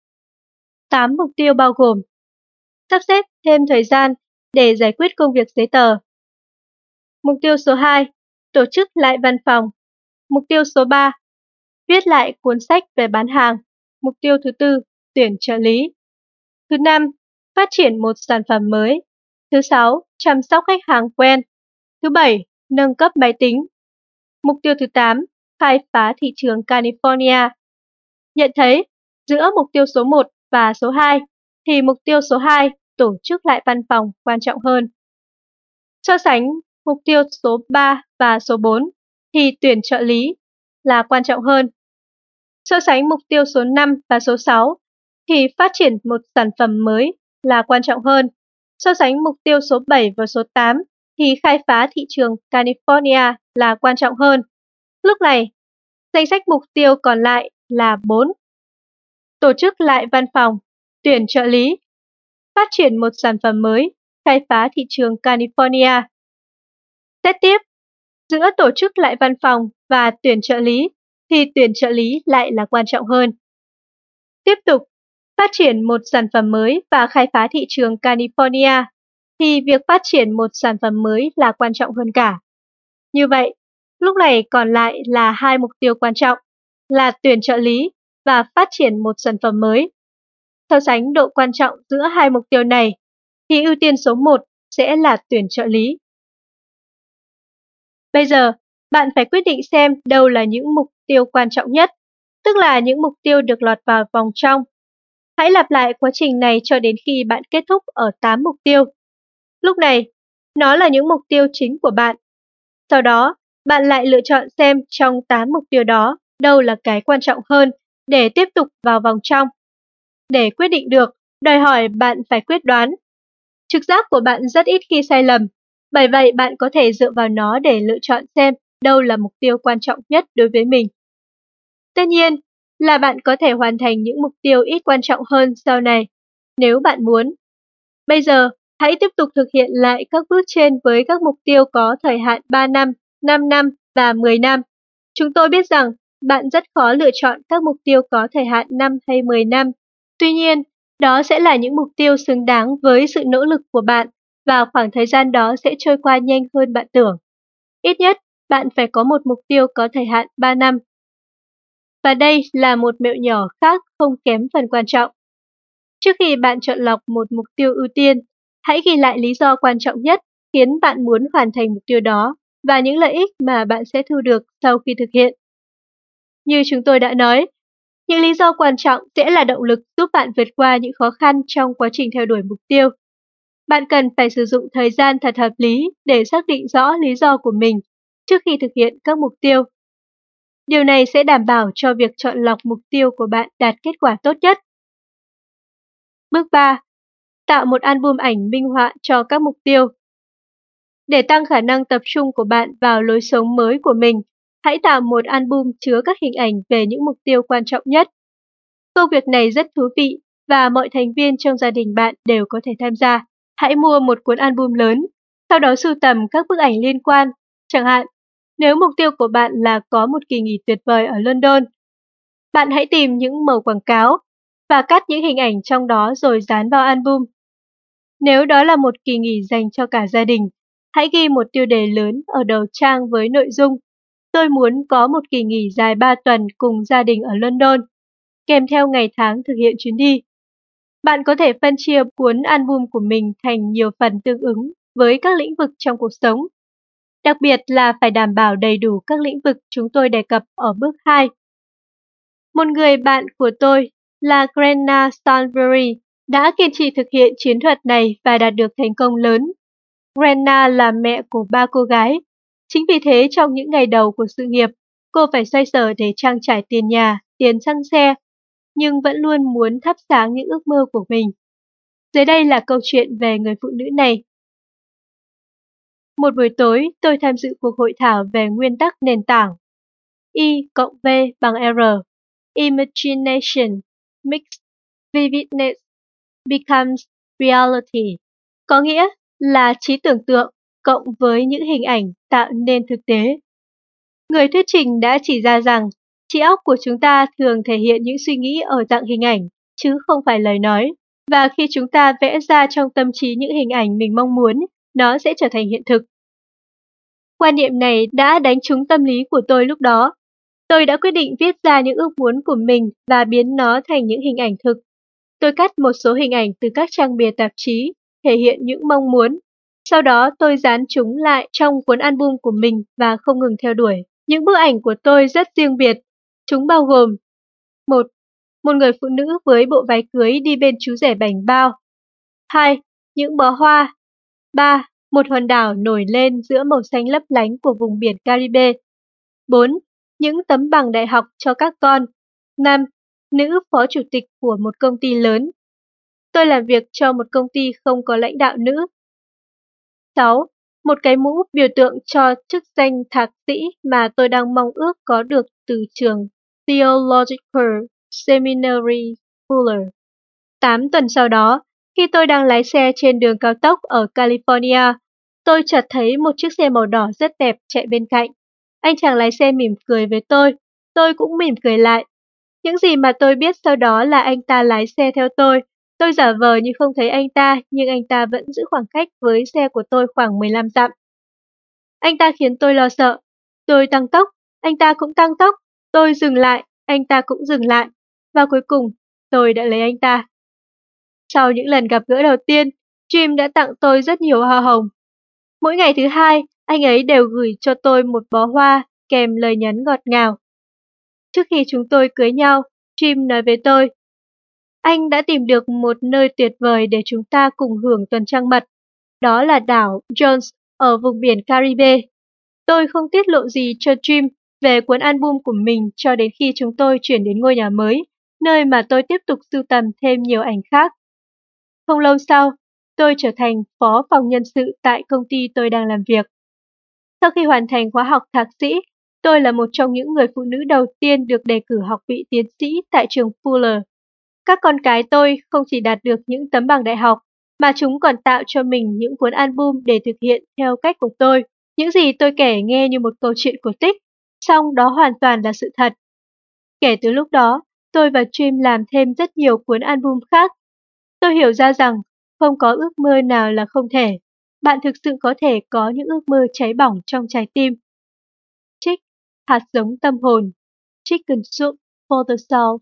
8 mục tiêu bao gồm: sắp xếp thêm thời gian để giải quyết công việc giấy tờ. Mục tiêu số 2, tổ chức lại văn phòng. Mục tiêu số 3, viết lại cuốn sách về bán hàng. Mục tiêu thứ 4, tuyển trợ lý. Thứ 5, phát triển một sản phẩm mới. Thứ 6, chăm sóc khách hàng quen. Thứ 7, nâng cấp máy tính. Mục tiêu thứ 8, khai phá thị trường California. Nhận thấy, giữa mục tiêu số 1 và số 2, thì mục tiêu số 2, tổ chức lại văn phòng quan trọng hơn. So sánh mục tiêu số 3 và số 4, thì tuyển trợ lý là quan trọng hơn. So sánh mục tiêu số 5 và số 6, thì phát triển một sản phẩm mới là quan trọng hơn. So sánh mục tiêu số 7 và số 8, thì khai phá thị trường California là quan trọng hơn. Lúc này, danh sách mục tiêu còn lại là 4. Tổ chức lại văn phòng, tuyển trợ lý, phát triển một sản phẩm mới, khai phá thị trường California. Xét tiếp, giữa tổ chức lại văn phòng và tuyển trợ lý, thì tuyển trợ lý lại là quan trọng hơn. Tiếp tục, phát triển một sản phẩm mới và khai phá thị trường California, thì việc phát triển một sản phẩm mới là quan trọng hơn cả. Như vậy, lúc này còn lại là 2 mục tiêu quan trọng, là tuyển trợ lý và phát triển một sản phẩm mới. So sánh độ quan trọng giữa 2 mục tiêu này, thì ưu tiên số 1 sẽ là tuyển trợ lý. Bây giờ, bạn phải quyết định xem đâu là những mục tiêu quan trọng nhất, tức là những mục tiêu được lọt vào vòng trong. Hãy lặp lại quá trình này cho đến khi bạn kết thúc ở 8 mục tiêu. Lúc này, nó là những mục tiêu chính của bạn. Sau đó, bạn lại lựa chọn xem trong 8 mục tiêu đó đâu là cái quan trọng hơn để tiếp tục vào vòng trong. Để quyết định được, đòi hỏi bạn phải quyết đoán. Trực giác của bạn rất ít khi sai lầm, bởi vậy bạn có thể dựa vào nó để lựa chọn xem đâu là mục tiêu quan trọng nhất đối với mình. Tất nhiên là bạn có thể hoàn thành những mục tiêu ít quan trọng hơn sau này, nếu bạn muốn. Bây giờ, hãy tiếp tục thực hiện lại các bước trên với các mục tiêu có thời hạn 3 năm, 5 năm và 10 năm. Chúng tôi biết rằng bạn rất khó lựa chọn các mục tiêu có thời hạn 5 hay 10 năm. Tuy nhiên, đó sẽ là những mục tiêu xứng đáng với sự nỗ lực của bạn và khoảng thời gian đó sẽ trôi qua nhanh hơn bạn tưởng. Ít nhất, bạn phải có một mục tiêu có thời hạn 3 năm. Và đây là một mẹo nhỏ khác không kém phần quan trọng. Trước khi bạn chọn lọc một mục tiêu ưu tiên, hãy ghi lại lý do quan trọng nhất khiến bạn muốn hoàn thành mục tiêu đó và những lợi ích mà bạn sẽ thu được sau khi thực hiện. Như chúng tôi đã nói, những lý do quan trọng sẽ là động lực giúp bạn vượt qua những khó khăn trong quá trình theo đuổi mục tiêu. Bạn cần phải sử dụng thời gian thật hợp lý để xác định rõ lý do của mình trước khi thực hiện các mục tiêu. Điều này sẽ đảm bảo cho việc chọn lọc mục tiêu của bạn đạt kết quả tốt nhất. Bước 3. Tạo một album ảnh minh họa cho các mục tiêu. Để tăng khả năng tập trung của bạn vào lối sống mới của mình, hãy tạo một album chứa các hình ảnh về những mục tiêu quan trọng nhất. Công việc này rất thú vị và mọi thành viên trong gia đình bạn đều có thể tham gia. Hãy mua một cuốn album lớn, sau đó sưu tầm các bức ảnh liên quan. Chẳng hạn, nếu mục tiêu của bạn là có một kỳ nghỉ tuyệt vời ở London, bạn hãy tìm những mẩu quảng cáo và cắt những hình ảnh trong đó rồi dán vào album. Nếu đó là một kỳ nghỉ dành cho cả gia đình, hãy ghi một tiêu đề lớn ở đầu trang với nội dung "Tôi muốn có một kỳ nghỉ dài 3 tuần cùng gia đình ở London", kèm theo ngày tháng thực hiện chuyến đi. Bạn có thể phân chia cuốn album của mình thành nhiều phần tương ứng với các lĩnh vực trong cuộc sống. Đặc biệt là phải đảm bảo đầy đủ các lĩnh vực chúng tôi đề cập ở bước 2. Một người bạn của tôi là Glenna Stanbury đã kiên trì thực hiện chiến thuật này và đạt được thành công lớn. Glenna là mẹ của 3 cô gái. Chính vì thế trong những ngày đầu của sự nghiệp, cô phải xoay sở để trang trải tiền nhà, tiền xăng xe, nhưng vẫn luôn muốn thắp sáng những ước mơ của mình. Dưới đây là câu chuyện về người phụ nữ này. Một buổi tối, tôi tham dự cuộc hội thảo về nguyên tắc nền tảng I cộng V bằng R. Imagination mixed vividness becomes reality. Có nghĩa là trí tưởng tượng cộng với những hình ảnh tạo nên thực tế. Người thuyết trình đã chỉ ra rằng trí óc của chúng ta thường thể hiện những suy nghĩ ở dạng hình ảnh, chứ không phải lời nói. Và khi chúng ta vẽ ra trong tâm trí những hình ảnh mình mong muốn, nó sẽ trở thành hiện thực. Quan niệm này đã đánh trúng tâm lý của tôi lúc đó. Tôi đã quyết định viết ra những ước muốn của mình và biến nó thành những hình ảnh thực. Tôi cắt một số hình ảnh từ các trang bìa tạp chí, thể hiện những mong muốn. Sau đó tôi dán chúng lại trong cuốn album của mình và không ngừng theo đuổi. Những bức ảnh của tôi rất riêng biệt. Chúng bao gồm: 1. Một người phụ nữ với bộ váy cưới đi bên chú rể bảnh bao. 2. Những bó hoa. 3. Một hòn đảo nổi lên giữa màu xanh lấp lánh của vùng biển Caribe. 4. Những tấm bằng đại học cho các con. 5. Nữ phó chủ tịch của một công ty lớn. Tôi làm việc cho một công ty không có lãnh đạo nữ. 6. Một cái mũ biểu tượng cho chức danh thạc sĩ mà tôi đang mong ước có được từ trường Theological Seminary Fuller. 8 tuần sau đó, khi tôi đang lái xe trên đường cao tốc ở California, tôi chợt thấy một chiếc xe màu đỏ rất đẹp chạy bên cạnh. Anh chàng lái xe mỉm cười với tôi cũng mỉm cười lại. Những gì mà tôi biết sau đó là anh ta lái xe theo tôi. Tôi giả vờ như không thấy anh ta, nhưng anh ta vẫn giữ khoảng cách với xe của tôi khoảng 15 dặm. Anh ta khiến tôi lo sợ. Tôi tăng tốc, anh ta cũng tăng tốc. Tôi dừng lại, anh ta cũng dừng lại. Và cuối cùng, tôi đã lấy anh ta. Sau những lần gặp gỡ đầu tiên, Jim đã tặng tôi rất nhiều hoa hồng. Mỗi ngày thứ hai, anh ấy đều gửi cho tôi một bó hoa kèm lời nhắn ngọt ngào. Trước khi chúng tôi cưới nhau, Jim nói với tôi: anh đã tìm được một nơi tuyệt vời để chúng ta cùng hưởng tuần trăng mật. Đó là đảo Jones ở vùng biển Caribe. Tôi không tiết lộ gì cho Jim về cuốn album của mình cho đến khi chúng tôi chuyển đến ngôi nhà mới, nơi mà tôi tiếp tục sưu tầm thêm nhiều ảnh khác. Không lâu sau, tôi trở thành phó phòng nhân sự tại công ty tôi đang làm việc. Sau khi hoàn thành khóa học thạc sĩ, tôi là một trong những người phụ nữ đầu tiên được đề cử học vị tiến sĩ tại trường Fuller. Các con cái tôi không chỉ đạt được những tấm bằng đại học, mà chúng còn tạo cho mình những cuốn album để thực hiện theo cách của tôi. Những gì tôi kể nghe như một câu chuyện cổ tích, song đó hoàn toàn là sự thật. Kể từ lúc đó, tôi và Jim làm thêm rất nhiều cuốn album khác. Tôi hiểu ra rằng không có ước mơ nào là không thể. Bạn thực sự có thể có những ước mơ cháy bỏng trong trái tim. Trích Hạt giống tâm hồn, Chicken Soup for the Soul.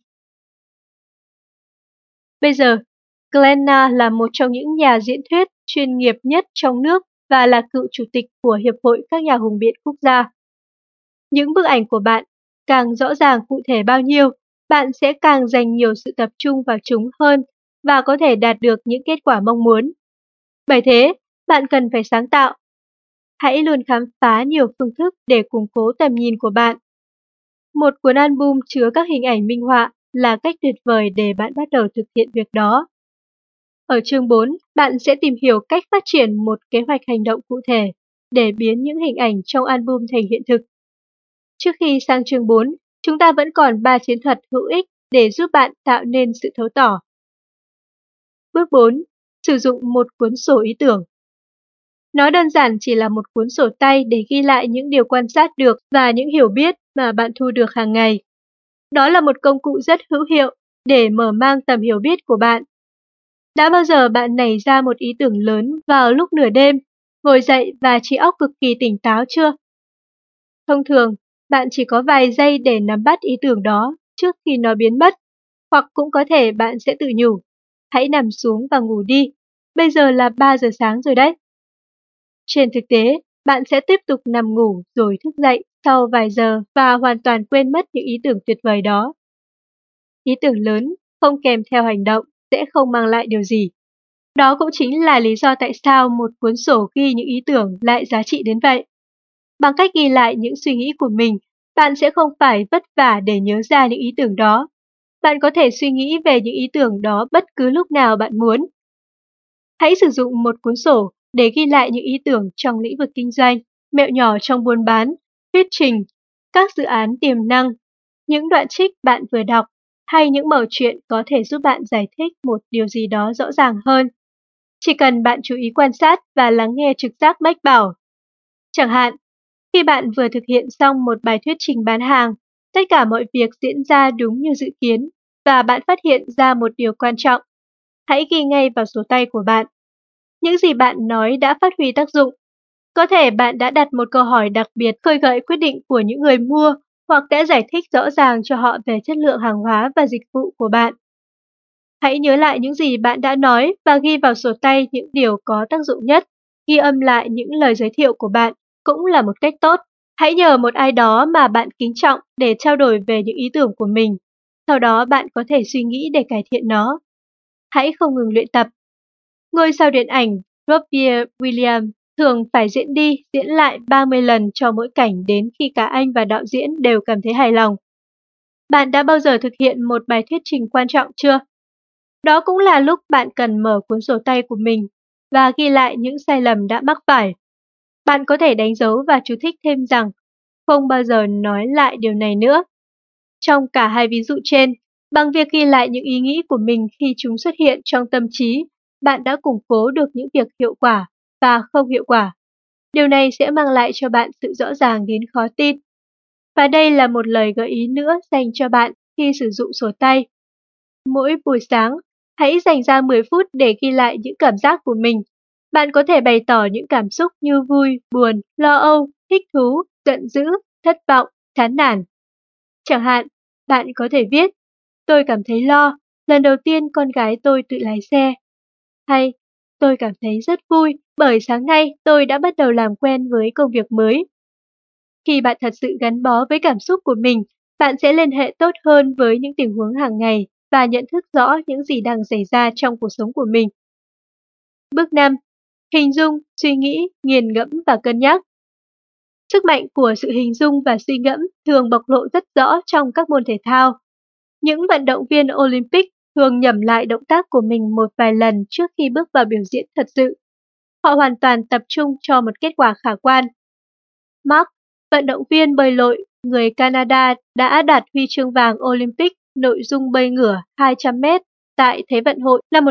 Bây giờ, Glenna là một trong những nhà diễn thuyết chuyên nghiệp nhất trong nước và là cựu chủ tịch của Hiệp hội các nhà hùng biện quốc gia. Những bức ảnh của bạn càng rõ ràng cụ thể bao nhiêu, bạn sẽ càng dành nhiều sự tập trung vào chúng hơn và có thể đạt được những kết quả mong muốn. Bởi thế, bạn cần phải sáng tạo. Hãy luôn khám phá nhiều phương thức để củng cố tầm nhìn của bạn. Một cuốn album chứa các hình ảnh minh họa là cách tuyệt vời để bạn bắt đầu thực hiện việc đó. Ở chương 4, bạn sẽ tìm hiểu cách phát triển một kế hoạch hành động cụ thể để biến những hình ảnh trong album thành hiện thực. Trước khi sang chương 4, chúng ta vẫn còn 3 chiến thuật hữu ích để giúp bạn tạo nên sự thấu tỏ. Bước 4. Sử dụng một cuốn sổ ý tưởng. Nó đơn giản chỉ là một cuốn sổ tay để ghi lại những điều quan sát được và những hiểu biết mà bạn thu được hàng ngày. Đó là một công cụ rất hữu hiệu để mở mang tầm hiểu biết của bạn. Đã bao giờ bạn nảy ra một ý tưởng lớn vào lúc nửa đêm, ngồi dậy và trí óc cực kỳ tỉnh táo chưa? Thông thường, bạn chỉ có vài giây để nắm bắt ý tưởng đó trước khi nó biến mất, hoặc cũng có thể bạn sẽ tự nhủ: hãy nằm xuống và ngủ đi, bây giờ là 3 giờ sáng rồi đấy. Trên thực tế, bạn sẽ tiếp tục nằm ngủ rồi thức dậy sau vài giờ và hoàn toàn quên mất những ý tưởng tuyệt vời đó. Ý tưởng lớn không kèm theo hành động sẽ không mang lại điều gì. Đó cũng chính là lý do tại sao một cuốn sổ ghi những ý tưởng lại giá trị đến vậy. Bằng cách ghi lại những suy nghĩ của mình, bạn sẽ không phải vất vả để nhớ ra những ý tưởng đó. Bạn có thể suy nghĩ về những ý tưởng đó bất cứ lúc nào bạn muốn. Hãy sử dụng một cuốn sổ để ghi lại những ý tưởng trong lĩnh vực kinh doanh, mẹo nhỏ trong buôn bán, thuyết trình, các dự án tiềm năng, những đoạn trích bạn vừa đọc, hay những mẩu chuyện có thể giúp bạn giải thích một điều gì đó rõ ràng hơn. Chỉ cần bạn chú ý quan sát và lắng nghe trực giác mách bảo. Chẳng hạn, khi bạn vừa thực hiện xong một bài thuyết trình bán hàng, tất cả mọi việc diễn ra đúng như dự kiến và bạn phát hiện ra một điều quan trọng. Hãy ghi ngay vào sổ tay của bạn. Những gì bạn nói đã phát huy tác dụng. Có thể bạn đã đặt một câu hỏi đặc biệt khơi gợi quyết định của những người mua, hoặc đã giải thích rõ ràng cho họ về chất lượng hàng hóa và dịch vụ của bạn. Hãy nhớ lại những gì bạn đã nói và ghi vào sổ tay những điều có tác dụng nhất. Ghi âm lại những lời giới thiệu của bạn cũng là một cách tốt. Hãy nhờ một ai đó mà bạn kính trọng để trao đổi về những ý tưởng của mình. Sau đó bạn có thể suy nghĩ để cải thiện nó. Hãy không ngừng luyện tập. Ngôi sao điện ảnh Robert Williams thường phải diễn đi, diễn lại 30 lần cho mỗi cảnh đến khi cả anh và đạo diễn đều cảm thấy hài lòng. Bạn đã bao giờ thực hiện một bài thuyết trình quan trọng chưa? Đó cũng là lúc bạn cần mở cuốn sổ tay của mình và ghi lại những sai lầm đã mắc phải. Bạn có thể đánh dấu và chú thích thêm rằng không bao giờ nói lại điều này nữa. Trong cả hai ví dụ trên, bằng việc ghi lại những ý nghĩ của mình khi chúng xuất hiện trong tâm trí, bạn đã củng cố được những việc hiệu quả và không hiệu quả. Điều này sẽ mang lại cho bạn sự rõ ràng đến khó tin. Và đây là một lời gợi ý nữa dành cho bạn khi sử dụng sổ tay. Mỗi buổi sáng, hãy dành ra 10 phút để ghi lại những cảm giác của mình. Bạn có thể bày tỏ những cảm xúc như vui, buồn, lo âu, thích thú, giận dữ, thất vọng, chán nản. Chẳng hạn, bạn có thể viết: tôi cảm thấy lo, lần đầu tiên con gái tôi tự lái xe. Hay, tôi cảm thấy rất vui bởi sáng nay tôi đã bắt đầu làm quen với công việc mới. Khi bạn thật sự gắn bó với cảm xúc của mình, bạn sẽ liên hệ tốt hơn với những tình huống hàng ngày và nhận thức rõ những gì đang xảy ra trong cuộc sống của mình. Bước 5. Hình dung, suy nghĩ, nghiền ngẫm và cân nhắc. Sức mạnh của sự hình dung và suy ngẫm thường bộc lộ rất rõ trong các môn thể thao. Những vận động viên Olympic thường nhẩm lại động tác của mình một vài lần trước khi bước vào biểu diễn thật sự. Họ hoàn toàn tập trung cho một kết quả khả quan. Mark, vận động viên bơi lội người Canada, đã đạt huy chương vàng Olympic nội dung bơi ngửa 200m tại Thế vận hội năm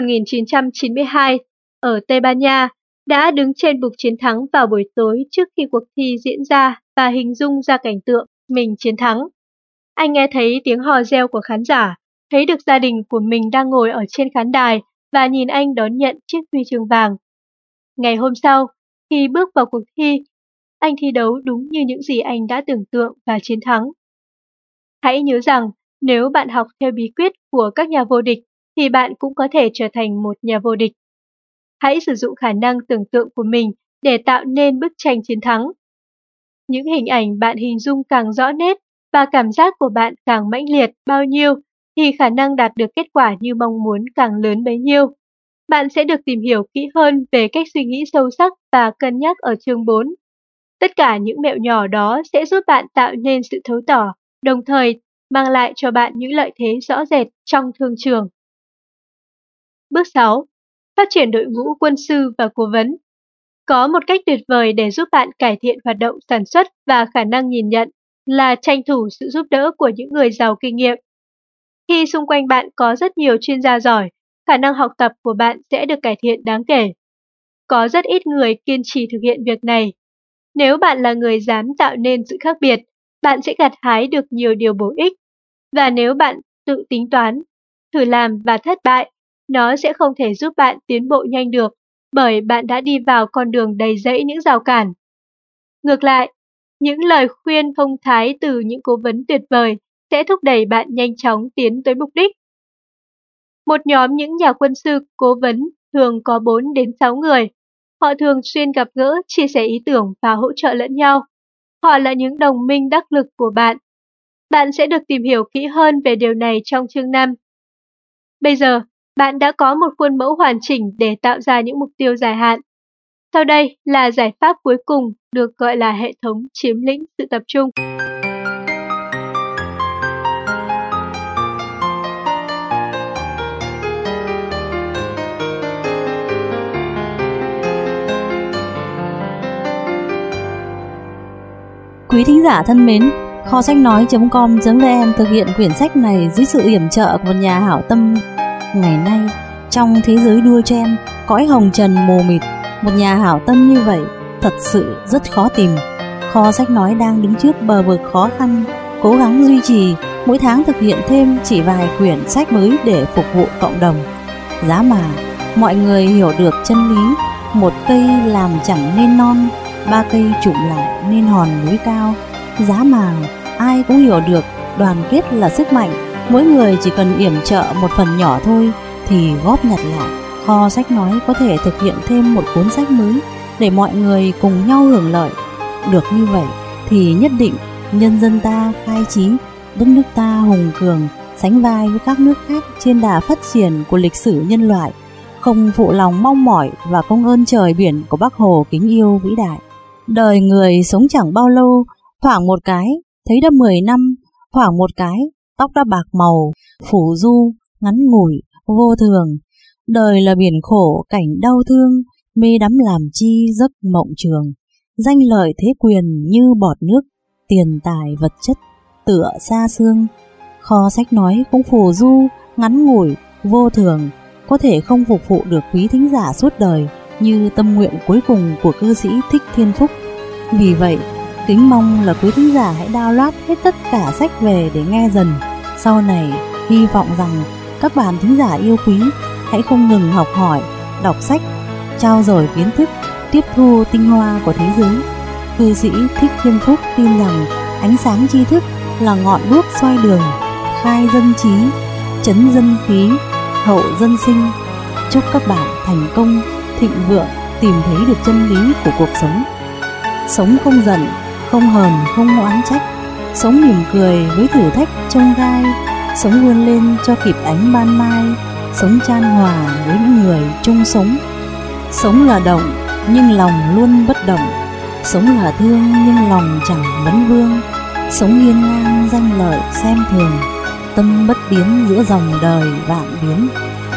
1992 ở Tây Ban Nha, đã đứng trên bục chiến thắng vào buổi tối trước khi cuộc thi diễn ra và hình dung ra cảnh tượng mình chiến thắng. Anh nghe thấy tiếng hò reo của khán giả, thấy được gia đình của mình đang ngồi ở trên khán đài và nhìn anh đón nhận chiếc huy chương vàng. Ngày hôm sau, khi bước vào cuộc thi, anh thi đấu đúng như những gì anh đã tưởng tượng và chiến thắng. Hãy nhớ rằng, nếu bạn học theo bí quyết của các nhà vô địch, thì bạn cũng có thể trở thành một nhà vô địch. Hãy sử dụng khả năng tưởng tượng của mình để tạo nên bức tranh chiến thắng. Những hình ảnh bạn hình dung càng rõ nét và cảm giác của bạn càng mãnh liệt bao nhiêu, thì khả năng đạt được kết quả như mong muốn càng lớn bấy nhiêu. Bạn sẽ được tìm hiểu kỹ hơn về cách suy nghĩ sâu sắc và cân nhắc ở chương 4. Tất cả những mẹo nhỏ đó sẽ giúp bạn tạo nên sự thấu tỏ, đồng thời mang lại cho bạn những lợi thế rõ rệt trong thương trường. Bước 6. Phát triển đội ngũ quân sư và cố vấn. Có một cách tuyệt vời để giúp bạn cải thiện hoạt động sản xuất và khả năng nhìn nhận là tranh thủ sự giúp đỡ của những người giàu kinh nghiệm. Khi xung quanh bạn có rất nhiều chuyên gia giỏi, khả năng học tập của bạn sẽ được cải thiện đáng kể. Có rất ít người kiên trì thực hiện việc này. Nếu bạn là người dám tạo nên sự khác biệt, bạn sẽ gặt hái được nhiều điều bổ ích. Và nếu bạn tự tính toán, thử làm và thất bại, nó sẽ không thể giúp bạn tiến bộ nhanh được, bởi bạn đã đi vào con đường đầy rẫy những rào cản. Ngược lại, những lời khuyên thông thái từ những cố vấn tuyệt vời sẽ thúc đẩy bạn nhanh chóng tiến tới mục đích. Một nhóm những nhà quân sư cố vấn thường có 4 đến 6 người. Họ thường xuyên gặp gỡ, chia sẻ ý tưởng và hỗ trợ lẫn nhau. Họ là những đồng minh đắc lực của bạn. Bạn sẽ được tìm hiểu kỹ hơn về điều này trong chương 5. Bây giờ, bạn đã có một khuôn mẫu hoàn chỉnh để tạo ra những mục tiêu dài hạn. Sau đây là giải pháp cuối cùng, được gọi là hệ thống chiếm lĩnh sự tập trung. Quý thính giả thân mến, kho sách nói.com.vn thực hiện quyển sách này dưới sự yểm trợ của một nhà hảo tâm. Ngày nay, trong thế giới đua chen, cõi hồng trần mù mịt, một nhà hảo tâm như vậy thật sự rất khó tìm. Kho sách nói đang đứng trước bờ vực khó khăn, cố gắng duy trì, mỗi tháng thực hiện thêm chỉ vài quyển sách mới để phục vụ cộng đồng. Giá mà mọi người hiểu được chân lý, một cây làm chẳng nên non, ba cây chụm lại nên hòn núi cao. Giá mà ai cũng hiểu được đoàn kết là sức mạnh, mỗi người chỉ cần yểm trợ một phần nhỏ thôi thì góp nhặt lại, kho sách nói có thể thực hiện thêm một cuốn sách mới để mọi người cùng nhau hưởng lợi. Được như vậy thì nhất định nhân dân ta khai trí, đất nước ta hùng cường, sánh vai với các nước khác trên đà phát triển của lịch sử nhân loại, không phụ lòng mong mỏi và công ơn trời biển của Bác Hồ kính yêu vĩ đại. Đời người sống chẳng bao lâu, thoảng một cái thấy đã 10 năm, thoảng một cái tóc đã bạc màu, phủ du, ngắn ngủi, vô thường. Đời là biển khổ cảnh đau thương, mê đắm làm chi giấc mộng trường. Danh lợi thế quyền như bọt nước, tiền tài vật chất tựa xa xương. Kho sách nói cũng phù du, ngắn ngủi, vô thường, có thể không phục vụ được quý thính giả suốt đời như tâm nguyện cuối cùng của cư sĩ Thích Thiên Phúc. Vì vậy, kính mong là quý thính giả hãy download hết tất cả sách về để nghe dần. Sau này, hy vọng rằng các bạn thính giả yêu quý hãy không ngừng học hỏi, đọc sách, trao dồi kiến thức, tiếp thu tinh hoa của thế giới. Cư sĩ Thích Thiên Phúc tin rằng ánh sáng tri thức là ngọn đuốc soi đường, khai dân trí, trấn dân khí, hậu dân sinh. Chúc các bạn thành công, thịnh vượng, tìm thấy được chân lý của cuộc sống. Sống không giận, không hờn, không oán trách, sống mỉm cười với thử thách chông gai, sống vươn lên cho kịp ánh ban mai, sống chan hòa với những người chung sống. Sống là động nhưng lòng luôn bất động, sống là thương nhưng lòng chẳng vấn vương, sống hiên ngang danh lợi xem thường, tâm bất biến giữa dòng đời vạn biến.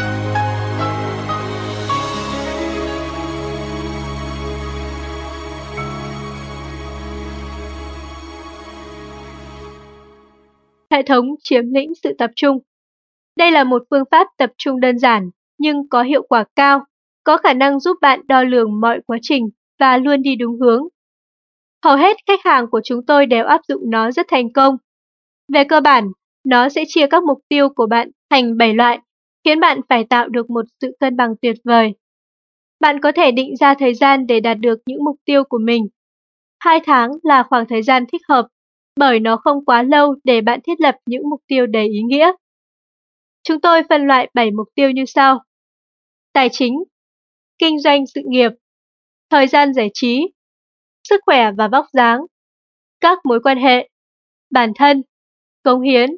Hệ thống chiếm lĩnh sự tập trung. Đây là một phương pháp tập trung đơn giản nhưng có hiệu quả cao, có khả năng giúp bạn đo lường mọi quá trình và luôn đi đúng hướng. Hầu hết khách hàng của chúng tôi đều áp dụng nó rất thành công. Về cơ bản, nó sẽ chia các mục tiêu của bạn thành 7 loại, khiến bạn phải tạo được một sự cân bằng tuyệt vời. Bạn có thể định ra thời gian để đạt được những mục tiêu của mình. 2 tháng là khoảng thời gian thích hợp, bởi nó không quá lâu để bạn thiết lập những mục tiêu đầy ý nghĩa. Chúng tôi phân loại 7 mục tiêu như sau: tài chính, kinh doanh sự nghiệp, thời gian giải trí, sức khỏe và vóc dáng, các mối quan hệ, bản thân, cống hiến.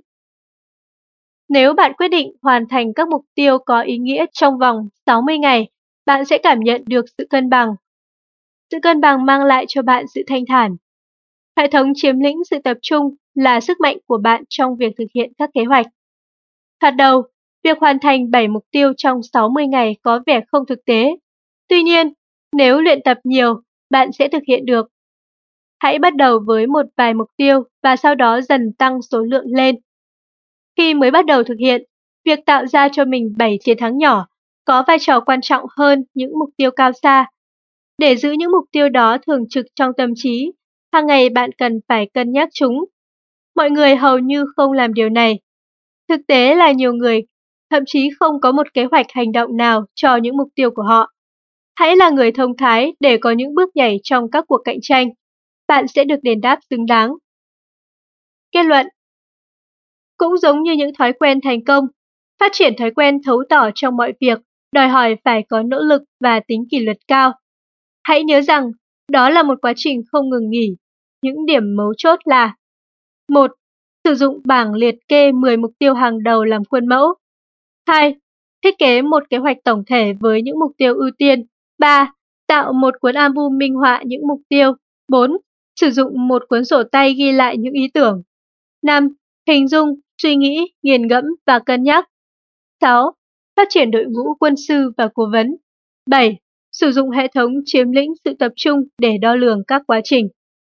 Nếu bạn quyết định hoàn thành các mục tiêu có ý nghĩa trong vòng 60 ngày, bạn sẽ cảm nhận được sự cân bằng. Sự cân bằng mang lại cho bạn sự thanh thản. Hệ thống chiếm lĩnh sự tập trung là sức mạnh của bạn trong việc thực hiện các kế hoạch. Thoạt đầu, việc hoàn thành 7 mục tiêu trong 60 ngày có vẻ không thực tế. Tuy nhiên, nếu luyện tập nhiều, bạn sẽ thực hiện được. Hãy bắt đầu với một vài mục tiêu và sau đó dần tăng số lượng lên. Khi mới bắt đầu thực hiện, việc tạo ra cho mình 7 chiến thắng nhỏ có vai trò quan trọng hơn những mục tiêu cao xa. Để giữ những mục tiêu đó thường trực trong tâm trí, hàng ngày bạn cần phải cân nhắc chúng. Mọi người hầu như không làm điều này. Thực tế là nhiều người thậm chí không có một kế hoạch hành động nào cho những mục tiêu của họ. Hãy là người thông thái để có những bước nhảy trong các cuộc cạnh tranh. Bạn sẽ được đền đáp xứng đáng. Kết luận: cũng giống như những thói quen thành công, phát triển thói quen thấu tỏ trong mọi việc đòi hỏi phải có nỗ lực và tính kỷ luật cao. Hãy nhớ rằng, đó là một quá trình không ngừng nghỉ. Những điểm mấu chốt là: 1. Sử dụng bảng liệt kê 10 mục tiêu hàng đầu làm khuôn mẫu. 2. Thiết kế một kế hoạch tổng thể với những mục tiêu ưu tiên. 3. Tạo một cuốn album minh họa những mục tiêu. 4. Sử dụng một cuốn sổ tay ghi lại những ý tưởng. 5. Hình dung, suy nghĩ, nghiền ngẫm và cân nhắc. 6. Phát triển đội ngũ quân sư và cố vấn. 7. Sử dụng hệ thống chiếm lĩnh sự tập trung để đo lường các quá trình.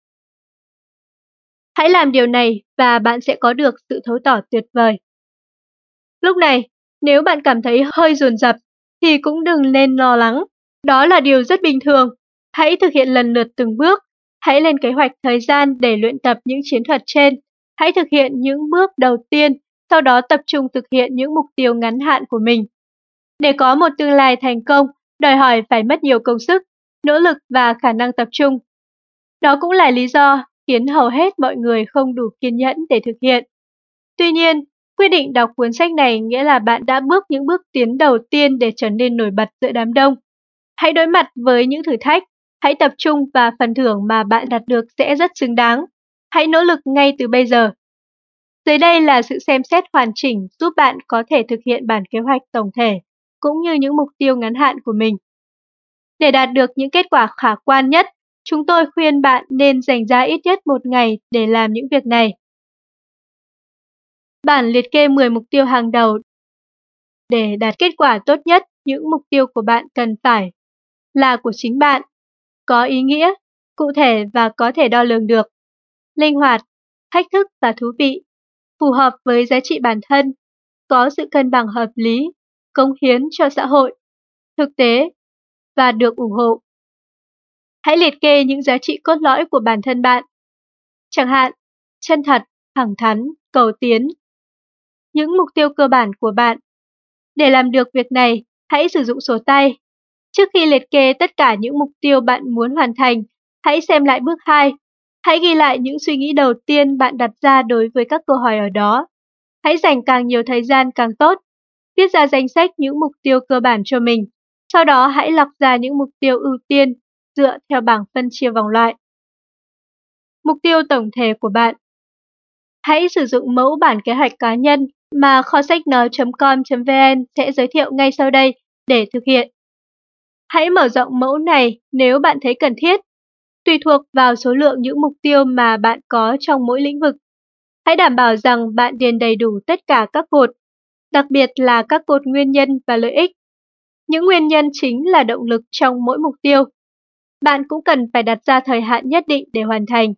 Hãy làm điều này và bạn sẽ có được sự thấu tỏ tuyệt vời. Lúc này, nếu bạn cảm thấy hơi dồn dập thì cũng đừng nên lo lắng. Đó là điều rất bình thường. Hãy thực hiện lần lượt từng bước. Hãy lên kế hoạch thời gian để luyện tập những chiến thuật trên. Hãy thực hiện những bước đầu tiên, sau đó tập trung thực hiện những mục tiêu ngắn hạn của mình. Để có một tương lai thành công, đòi hỏi phải mất nhiều công sức, nỗ lực và khả năng tập trung. Đó cũng là lý do khiến hầu hết mọi người không đủ kiên nhẫn để thực hiện. Tuy nhiên, quyết định đọc cuốn sách này nghĩa là bạn đã bước những bước tiến đầu tiên để trở nên nổi bật giữa đám đông. Hãy đối mặt với những thử thách, hãy tập trung và phần thưởng mà bạn đạt được sẽ rất xứng đáng. Hãy nỗ lực ngay từ bây giờ. Dưới đây là sự xem xét hoàn chỉnh giúp bạn có thể thực hiện bản kế hoạch tổng thể, cũng như những mục tiêu ngắn hạn của mình. Để đạt được những kết quả khả quan nhất, chúng tôi khuyên bạn nên dành ra ít nhất một ngày để làm những việc này. Bản liệt kê 10 mục tiêu hàng đầu. Để đạt kết quả tốt nhất, những mục tiêu của bạn cần phải là của chính bạn, có ý nghĩa, cụ thể và có thể đo lường được, linh hoạt, thách thức và thú vị, phù hợp với giá trị bản thân, có sự cân bằng hợp lý, cống hiến cho xã hội, thực tế và được ủng hộ. Hãy liệt kê những giá trị cốt lõi của bản thân bạn, chẳng hạn chân thật, thẳng thắn, cầu tiến. Những mục tiêu cơ bản của bạn. Để làm được việc này, hãy sử dụng sổ tay. Trước khi liệt kê tất cả những mục tiêu bạn muốn hoàn thành, hãy xem lại bước 2. Hãy ghi lại những suy nghĩ đầu tiên bạn đặt ra đối với các câu hỏi ở đó. Hãy dành càng nhiều thời gian càng tốt. Viết ra danh sách những mục tiêu cơ bản cho mình. Sau đó hãy lọc ra những mục tiêu ưu tiên dựa theo bảng phân chia vòng loại. Mục tiêu tổng thể của bạn. Hãy sử dụng mẫu bản kế hoạch cá nhân mà kho sách nói.com.vn sẽ giới thiệu ngay sau đây để thực hiện. Hãy mở rộng mẫu này nếu bạn thấy cần thiết, tùy thuộc vào số lượng những mục tiêu mà bạn có trong mỗi lĩnh vực. Hãy đảm bảo rằng bạn điền đầy đủ tất cả các cột, đặc biệt là các cột nguyên nhân và lợi ích. Những nguyên nhân chính là động lực trong mỗi mục tiêu. Bạn cũng cần phải đặt ra thời hạn nhất định để hoàn thành.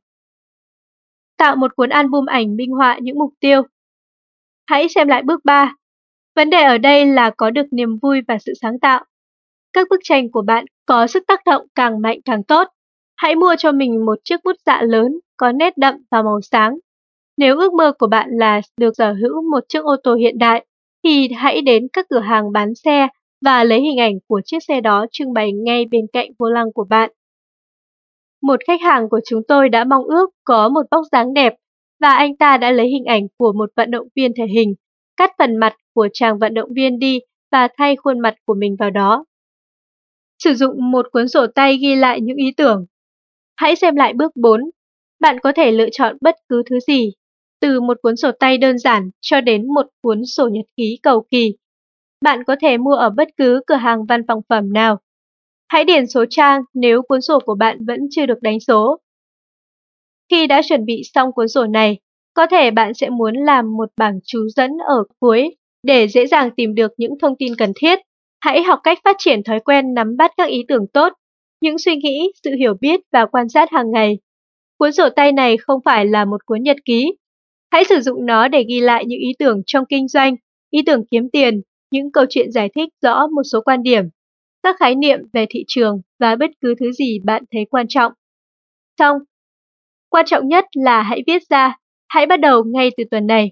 Tạo một cuốn album ảnh minh họa những mục tiêu. Hãy xem lại bước 3. Vấn đề ở đây là có được niềm vui và sự sáng tạo. Các bức tranh của bạn có sức tác động càng mạnh càng tốt. Hãy mua cho mình một chiếc bút dạ lớn, có nét đậm và màu sáng. Nếu ước mơ của bạn là được sở hữu một chiếc ô tô hiện đại, thì hãy đến các cửa hàng bán xe và lấy hình ảnh của chiếc xe đó trưng bày ngay bên cạnh vô lăng của bạn. Một khách hàng của chúng tôi đã mong ước có một vóc dáng đẹp, và anh ta đã lấy hình ảnh của một vận động viên thể hình, cắt phần mặt của chàng vận động viên đi và thay khuôn mặt của mình vào đó. Sử dụng một cuốn sổ tay ghi lại những ý tưởng. Hãy xem lại bước 4. Bạn có thể lựa chọn bất cứ thứ gì, từ một cuốn sổ tay đơn giản cho đến một cuốn sổ nhật ký cầu kỳ. Bạn có thể mua ở bất cứ cửa hàng văn phòng phẩm nào. Hãy điền số trang nếu cuốn sổ của bạn vẫn chưa được đánh số. Khi đã chuẩn bị xong cuốn sổ này, có thể bạn sẽ muốn làm một bảng chú dẫn ở cuối để dễ dàng tìm được những thông tin cần thiết. Hãy học cách phát triển thói quen nắm bắt các ý tưởng tốt, những suy nghĩ, sự hiểu biết và quan sát hàng ngày. Cuốn sổ tay này không phải là một cuốn nhật ký. Hãy sử dụng nó để ghi lại những ý tưởng trong kinh doanh, ý tưởng kiếm tiền, những câu chuyện giải thích rõ một số quan điểm, các khái niệm về thị trường và bất cứ thứ gì bạn thấy quan trọng. Xong, quan trọng nhất là hãy viết ra, hãy bắt đầu ngay từ tuần này.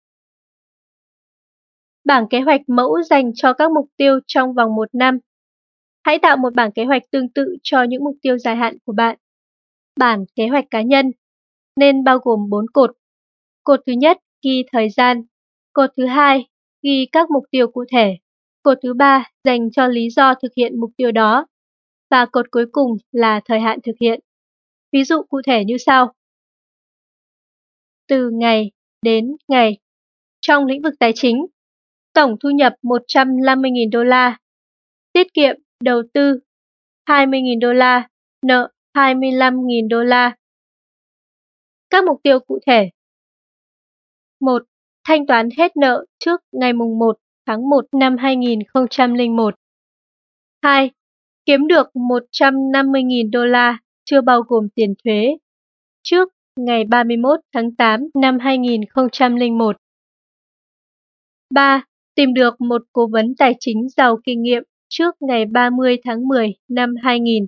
Bảng kế hoạch mẫu dành cho các mục tiêu trong vòng 1 năm. Hãy tạo một bảng kế hoạch tương tự cho những mục tiêu dài hạn của bạn. Bản kế hoạch cá nhân nên bao gồm 4 cột. Cột thứ nhất ghi thời gian, cột thứ hai ghi các mục tiêu cụ thể, cột thứ ba dành cho lý do thực hiện mục tiêu đó, và cột cuối cùng là thời hạn thực hiện. Ví dụ cụ thể như sau. Từ ngày đến ngày. Trong lĩnh vực tài chính, tổng thu nhập 150.000 đô la, tiết kiệm, đầu tư 20.000 đô la, nợ 25.000 đô la. Các mục tiêu cụ thể. 1. Thanh toán hết nợ trước ngày 1 tháng 1 năm 2001. 2. Kiếm được 150.000 đô la chưa bao gồm tiền thuế trước ngày 31 tháng 8 năm 2001. 3. Tìm được một cố vấn tài chính giàu kinh nghiệm trước ngày 30 tháng 10 năm 2000.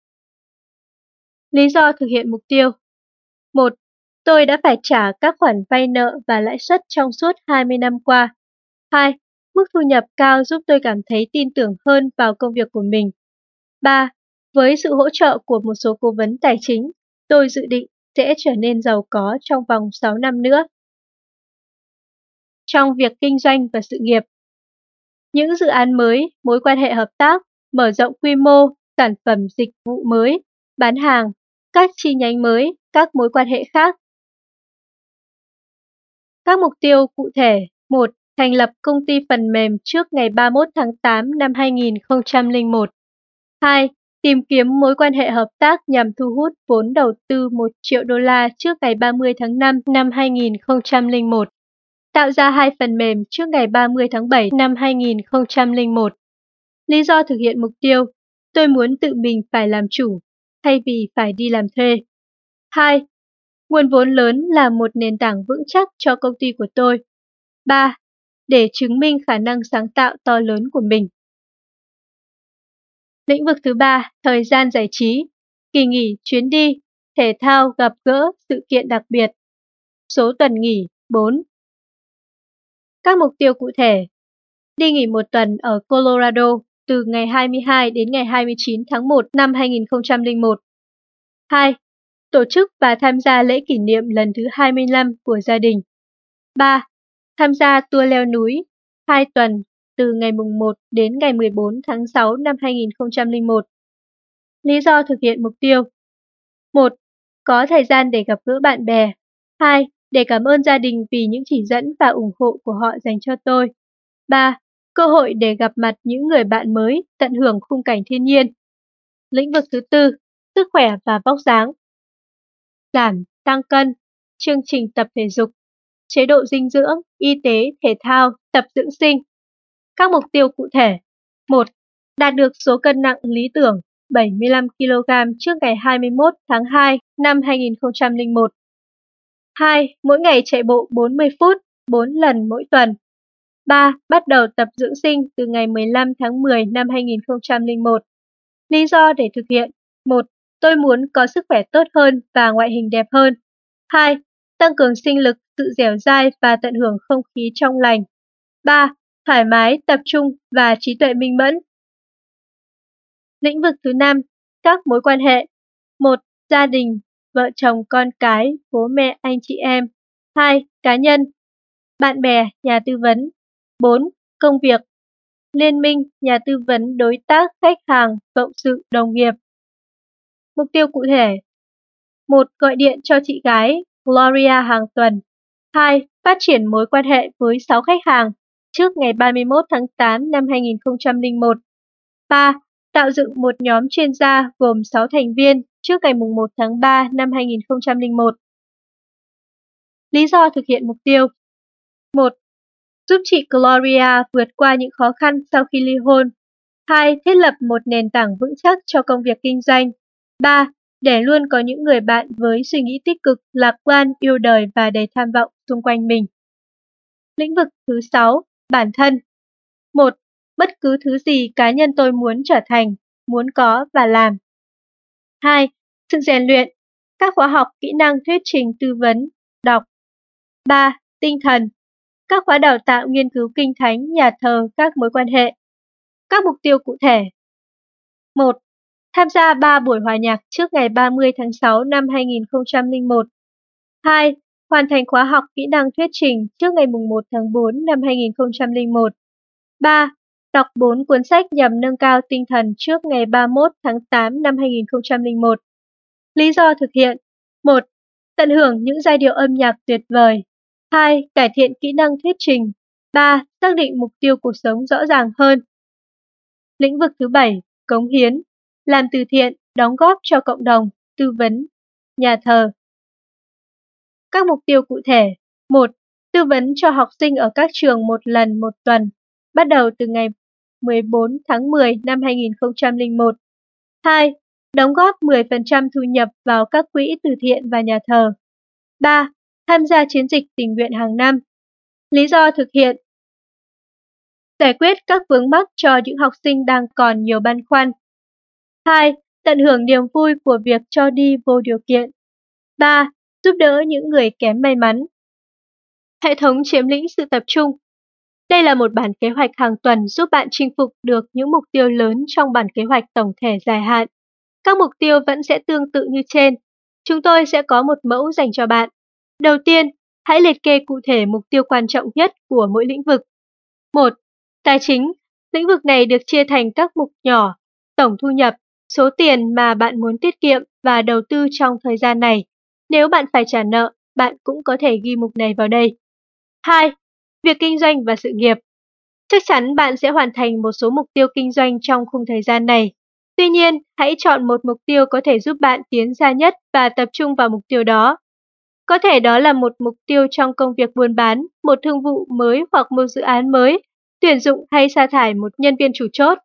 Lý do thực hiện mục tiêu. 1. Tôi đã phải trả các khoản vay nợ và lãi suất trong suốt 20 năm qua. 2. Mức thu nhập cao giúp tôi cảm thấy tin tưởng hơn vào công việc của mình. 3. Với sự hỗ trợ của một số cố vấn tài chính, Tôi dự định sẽ trở nên giàu có trong vòng 6 năm nữa. Trong việc kinh doanh và sự nghiệp, những dự án mới, mối quan hệ hợp tác, mở rộng quy mô, sản phẩm dịch vụ mới, bán hàng, các chi nhánh mới, các mối quan hệ khác. Các mục tiêu cụ thể: 1. Thành lập công ty phần mềm trước ngày 31 tháng 8 năm 2001. 2. Tìm kiếm mối quan hệ hợp tác nhằm thu hút vốn đầu tư 1 triệu đô la trước ngày 30 tháng 5 năm 2001. Tạo ra 2 phần mềm trước ngày 30 tháng 7 năm 2001. Lý do thực hiện mục tiêu: tôi muốn tự mình phải làm chủ, thay vì phải đi làm thuê. 2. Nguồn vốn lớn là một nền tảng vững chắc cho công ty của tôi. 3. Để chứng minh khả năng sáng tạo to lớn của mình. Lĩnh vực thứ 3, thời gian giải trí, kỳ nghỉ, chuyến đi, thể thao, gặp gỡ, sự kiện đặc biệt. Số tuần nghỉ, 4. Các mục tiêu cụ thể: đi nghỉ 1 tuần ở Colorado từ ngày 22 đến ngày 29 tháng 1 năm 2001. 2. Tổ chức và tham gia lễ kỷ niệm lần thứ 25 của gia đình. 3. Tham gia tour leo núi 2 tuần từ ngày 1 đến ngày 14 tháng 6 năm 2001. Lý do thực hiện mục tiêu: 1. Có thời gian để gặp gỡ bạn bè. 2. Để cảm ơn gia đình vì những chỉ dẫn và ủng hộ của họ dành cho tôi. 3. Cơ hội để gặp mặt những người bạn mới, tận hưởng khung cảnh thiên nhiên. Lĩnh vực thứ 4, sức khỏe và vóc dáng. Giảm, tăng cân, chương trình tập thể dục, chế độ dinh dưỡng, y tế, thể thao, tập dưỡng sinh. Các mục tiêu cụ thể: 1. Đạt được số cân nặng lý tưởng 75 kg trước ngày 21 tháng 2 năm 2001. 2. Mỗi ngày chạy bộ 40 phút, 4 lần mỗi tuần. 3. Bắt đầu tập dưỡng sinh từ ngày 15 tháng 10 năm 2001. Lý do để thực hiện: 1. Tôi muốn có sức khỏe tốt hơn và ngoại hình đẹp hơn. 2. Tăng cường sinh lực, sự dẻo dai và tận hưởng không khí trong lành. 3. Thoải mái, tập trung và trí tuệ minh mẫn. Lĩnh vực thứ 5, các mối quan hệ. 1. Gia đình, vợ chồng, con cái, bố mẹ, anh chị em. 2. Cá nhân, bạn bè, nhà tư vấn. 4. Công việc, liên minh, nhà tư vấn, đối tác, khách hàng, cộng sự, đồng nghiệp. Mục tiêu cụ thể: 1. Gọi điện cho chị gái Gloria hàng tuần. 2. Phát triển mối quan hệ với 6 khách hàng trước ngày 31 tháng 8 năm 2001. 3. Tạo dựng một nhóm chuyên gia gồm 6 thành viên trước ngày 1 tháng 3 năm 2001. Lý do thực hiện mục tiêu: 1. Giúp chị Gloria vượt qua những khó khăn sau khi ly hôn. 2. Thiết lập một nền tảng vững chắc cho công việc kinh doanh. 3. Để luôn có những người bạn với suy nghĩ tích cực, lạc quan, yêu đời và đầy tham vọng xung quanh mình. Lĩnh vực thứ 6, bản thân. 1. Bất cứ thứ gì cá nhân tôi muốn trở thành, muốn có và làm. 2. Sự rèn luyện, các khóa học, kỹ năng thuyết trình, tư vấn, đọc. 3. Tinh thần, các khóa đào tạo nghiên cứu kinh thánh, nhà thờ, các mối quan hệ. Các mục tiêu cụ thể: 1. Tham gia 3 buổi hòa nhạc trước ngày 30 tháng 6 năm 2001. 2. Hoàn thành khóa học kỹ năng thuyết trình trước ngày 1 tháng 4 năm 2001. 3. Đọc 4 cuốn sách nhằm nâng cao tinh thần trước ngày 31 tháng 8 năm 2001. Lý do thực hiện: 1. Tận hưởng những giai điệu âm nhạc tuyệt vời. 2. Cải thiện kỹ năng thuyết trình. 3. Xác định mục tiêu cuộc sống rõ ràng hơn. Lĩnh vực thứ 7, cống hiến, làm từ thiện, đóng góp cho cộng đồng, tư vấn, nhà thờ. Các mục tiêu cụ thể: 1. Tư vấn cho học sinh ở các trường 1 lần 1 tuần, bắt đầu từ ngày 14 tháng 10 năm 2001. 2. Đóng góp 10% thu nhập vào các quỹ từ thiện và nhà thờ. 3. Tham gia chiến dịch tình nguyện hàng năm. Lý do thực hiện: giải quyết các vướng mắc cho những học sinh đang còn nhiều băn khoăn. 2. Tận hưởng niềm vui của việc cho đi vô điều kiện. 3. Giúp đỡ những người kém may mắn. Hệ thống chiếm lĩnh sự tập trung. Đây là một bản kế hoạch hàng tuần giúp bạn chinh phục được những mục tiêu lớn trong bản kế hoạch tổng thể dài hạn. Các mục tiêu vẫn sẽ tương tự như trên. Chúng tôi sẽ có một mẫu dành cho bạn. Đầu tiên, hãy liệt kê cụ thể mục tiêu quan trọng nhất của mỗi lĩnh vực. 1. Tài chính. Lĩnh vực này được chia thành các mục nhỏ: tổng thu nhập, số tiền mà bạn muốn tiết kiệm và đầu tư trong thời gian này. Nếu bạn phải trả nợ, bạn cũng có thể ghi mục này vào đây. 2. Việc kinh doanh và sự nghiệp. Chắc chắn bạn sẽ hoàn thành một số mục tiêu kinh doanh trong khung thời gian này. Tuy nhiên, hãy chọn một mục tiêu có thể giúp bạn tiến xa nhất và tập trung vào mục tiêu đó. Có thể đó là một mục tiêu trong công việc buôn bán, một thương vụ mới hoặc một dự án mới, tuyển dụng hay sa thải một nhân viên chủ chốt.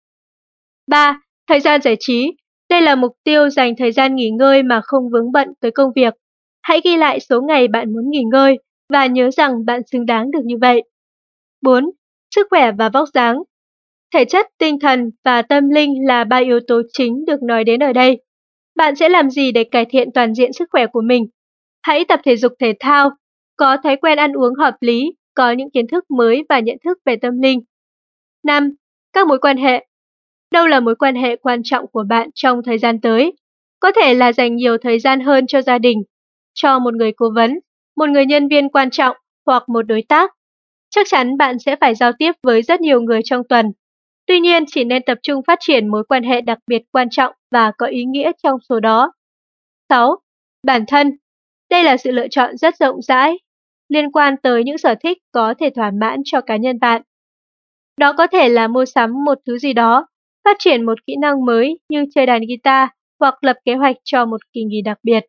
3. Thời gian giải trí. Đây là mục tiêu dành thời gian nghỉ ngơi mà không vướng bận tới công việc. Hãy ghi lại số ngày bạn muốn nghỉ ngơi và nhớ rằng bạn xứng đáng được như vậy. 4. Sức khỏe và vóc dáng. Thể chất, tinh thần và tâm linh là 3 yếu tố chính được nói đến ở đây. Bạn sẽ làm gì để cải thiện toàn diện sức khỏe của mình? Hãy tập thể dục thể thao, có thói quen ăn uống hợp lý, có những kiến thức mới và nhận thức về tâm linh. 5. Các mối quan hệ. Đâu là mối quan hệ quan trọng của bạn trong thời gian tới? Có thể là dành nhiều thời gian hơn cho gia đình, cho một người cố vấn, một người nhân viên quan trọng hoặc một đối tác. Chắc chắn bạn sẽ phải giao tiếp với rất nhiều người trong tuần. Tuy nhiên, chỉ nên tập trung phát triển mối quan hệ đặc biệt quan trọng và có ý nghĩa trong số đó. 6. Bản thân. Đây là sự lựa chọn rất rộng rãi, liên quan tới những sở thích có thể thỏa mãn cho cá nhân bạn. Đó có thể là mua sắm một thứ gì đó, phát triển một kỹ năng mới như chơi đàn guitar hoặc lập kế hoạch cho một kỳ nghỉ đặc biệt.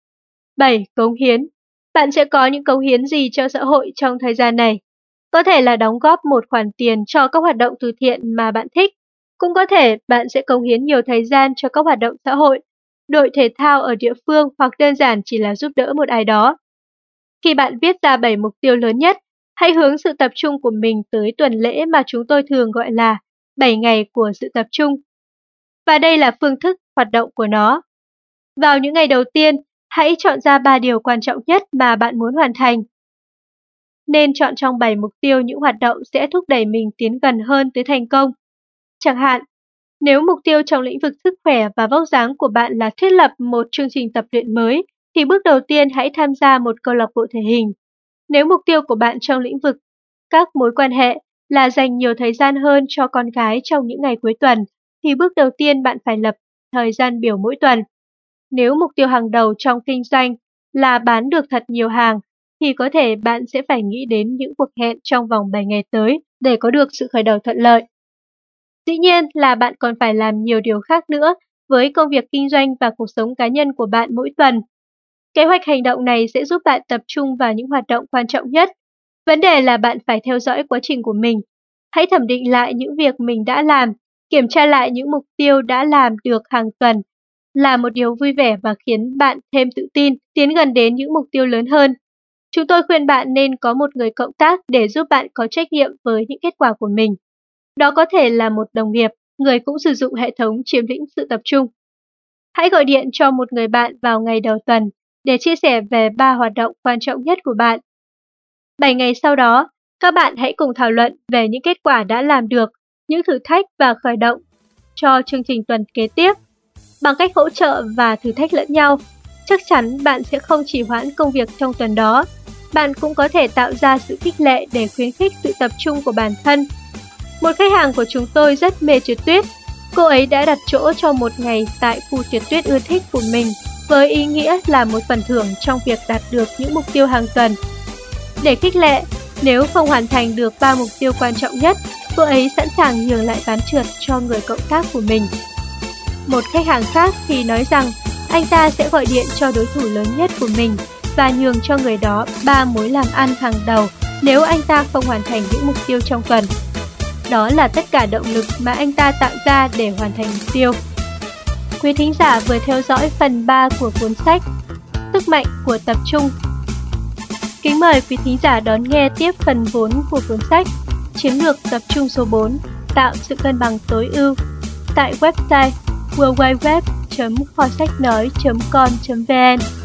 7. Cống hiến. Bạn sẽ có những cống hiến gì cho xã hội trong thời gian này? Có thể là đóng góp một khoản tiền cho các hoạt động từ thiện mà bạn thích. Cũng có thể bạn sẽ cống hiến nhiều thời gian cho các hoạt động xã hội, đội thể thao ở địa phương hoặc đơn giản chỉ là giúp đỡ một ai đó. Khi bạn viết ra 7 mục tiêu lớn nhất, hãy hướng sự tập trung của mình tới tuần lễ mà chúng tôi thường gọi là 7 ngày của sự tập trung. Và đây là phương thức hoạt động của nó. Vào những ngày đầu tiên, hãy chọn ra 3 điều quan trọng nhất mà bạn muốn hoàn thành. Nên chọn trong 7 mục tiêu những hoạt động sẽ thúc đẩy mình tiến gần hơn tới thành công. Chẳng hạn, nếu mục tiêu trong lĩnh vực sức khỏe và vóc dáng của bạn là thiết lập một chương trình tập luyện mới, thì bước đầu tiên hãy tham gia một câu lạc bộ thể hình. Nếu mục tiêu của bạn trong lĩnh vực các mối quan hệ là dành nhiều thời gian hơn cho con cái trong những ngày cuối tuần, thì bước đầu tiên bạn phải lập thời gian biểu mỗi tuần. Nếu mục tiêu hàng đầu trong kinh doanh là bán được thật nhiều hàng, thì có thể bạn sẽ phải nghĩ đến những cuộc hẹn trong vòng 7 ngày tới để có được sự khởi đầu thuận lợi. Dĩ nhiên là bạn còn phải làm nhiều điều khác nữa với công việc kinh doanh và cuộc sống cá nhân của bạn mỗi tuần. Kế hoạch hành động này sẽ giúp bạn tập trung vào những hoạt động quan trọng nhất. Vấn đề là bạn phải theo dõi quá trình của mình. Hãy thẩm định lại những việc mình đã làm, kiểm tra lại những mục tiêu đã làm được hàng tuần là một điều vui vẻ và khiến bạn thêm tự tin, tiến gần đến những mục tiêu lớn hơn. Chúng tôi khuyên bạn nên có một người cộng tác để giúp bạn có trách nhiệm với những kết quả của mình. Đó có thể là một đồng nghiệp, người cũng sử dụng hệ thống chiếm lĩnh sự tập trung. Hãy gọi điện cho một người bạn vào ngày đầu tuần để chia sẻ về 3 hoạt động quan trọng nhất của bạn. 7 ngày sau đó, các bạn hãy cùng thảo luận về những kết quả đã làm được, những thử thách và khởi động cho chương trình tuần kế tiếp. Bằng cách hỗ trợ và thử thách lẫn nhau, chắc chắn bạn sẽ không chỉ hoãn công việc trong tuần đó, bạn cũng có thể tạo ra sự khích lệ để khuyến khích sự tập trung của bản thân. Một khách hàng của chúng tôi rất mê trượt tuyết. Cô ấy đã đặt chỗ cho một ngày tại khu trượt tuyết ưa thích của mình với ý nghĩa là một phần thưởng trong việc đạt được những mục tiêu hàng tuần. Để khích lệ, nếu không hoàn thành được 3 mục tiêu quan trọng nhất, cô ấy sẵn sàng nhường lại ván trượt cho người cộng tác của mình. Một khách hàng khác thì nói rằng anh ta sẽ gọi điện cho đối thủ lớn nhất của mình và nhường cho người đó 3 mối làm ăn hàng đầu nếu anh ta không hoàn thành những mục tiêu trong tuần. Đó là tất cả động lực mà anh ta tạo ra để hoàn thành mục tiêu. Quý thính giả vừa theo dõi phần 3 của cuốn sách Sức mạnh của tập trung. Kính mời quý thính giả đón nghe tiếp phần 4 của cuốn sách Chiến lược tập trung số 4, tạo sự cân bằng tối ưu tại website www.kho-sách-nói.com.vn.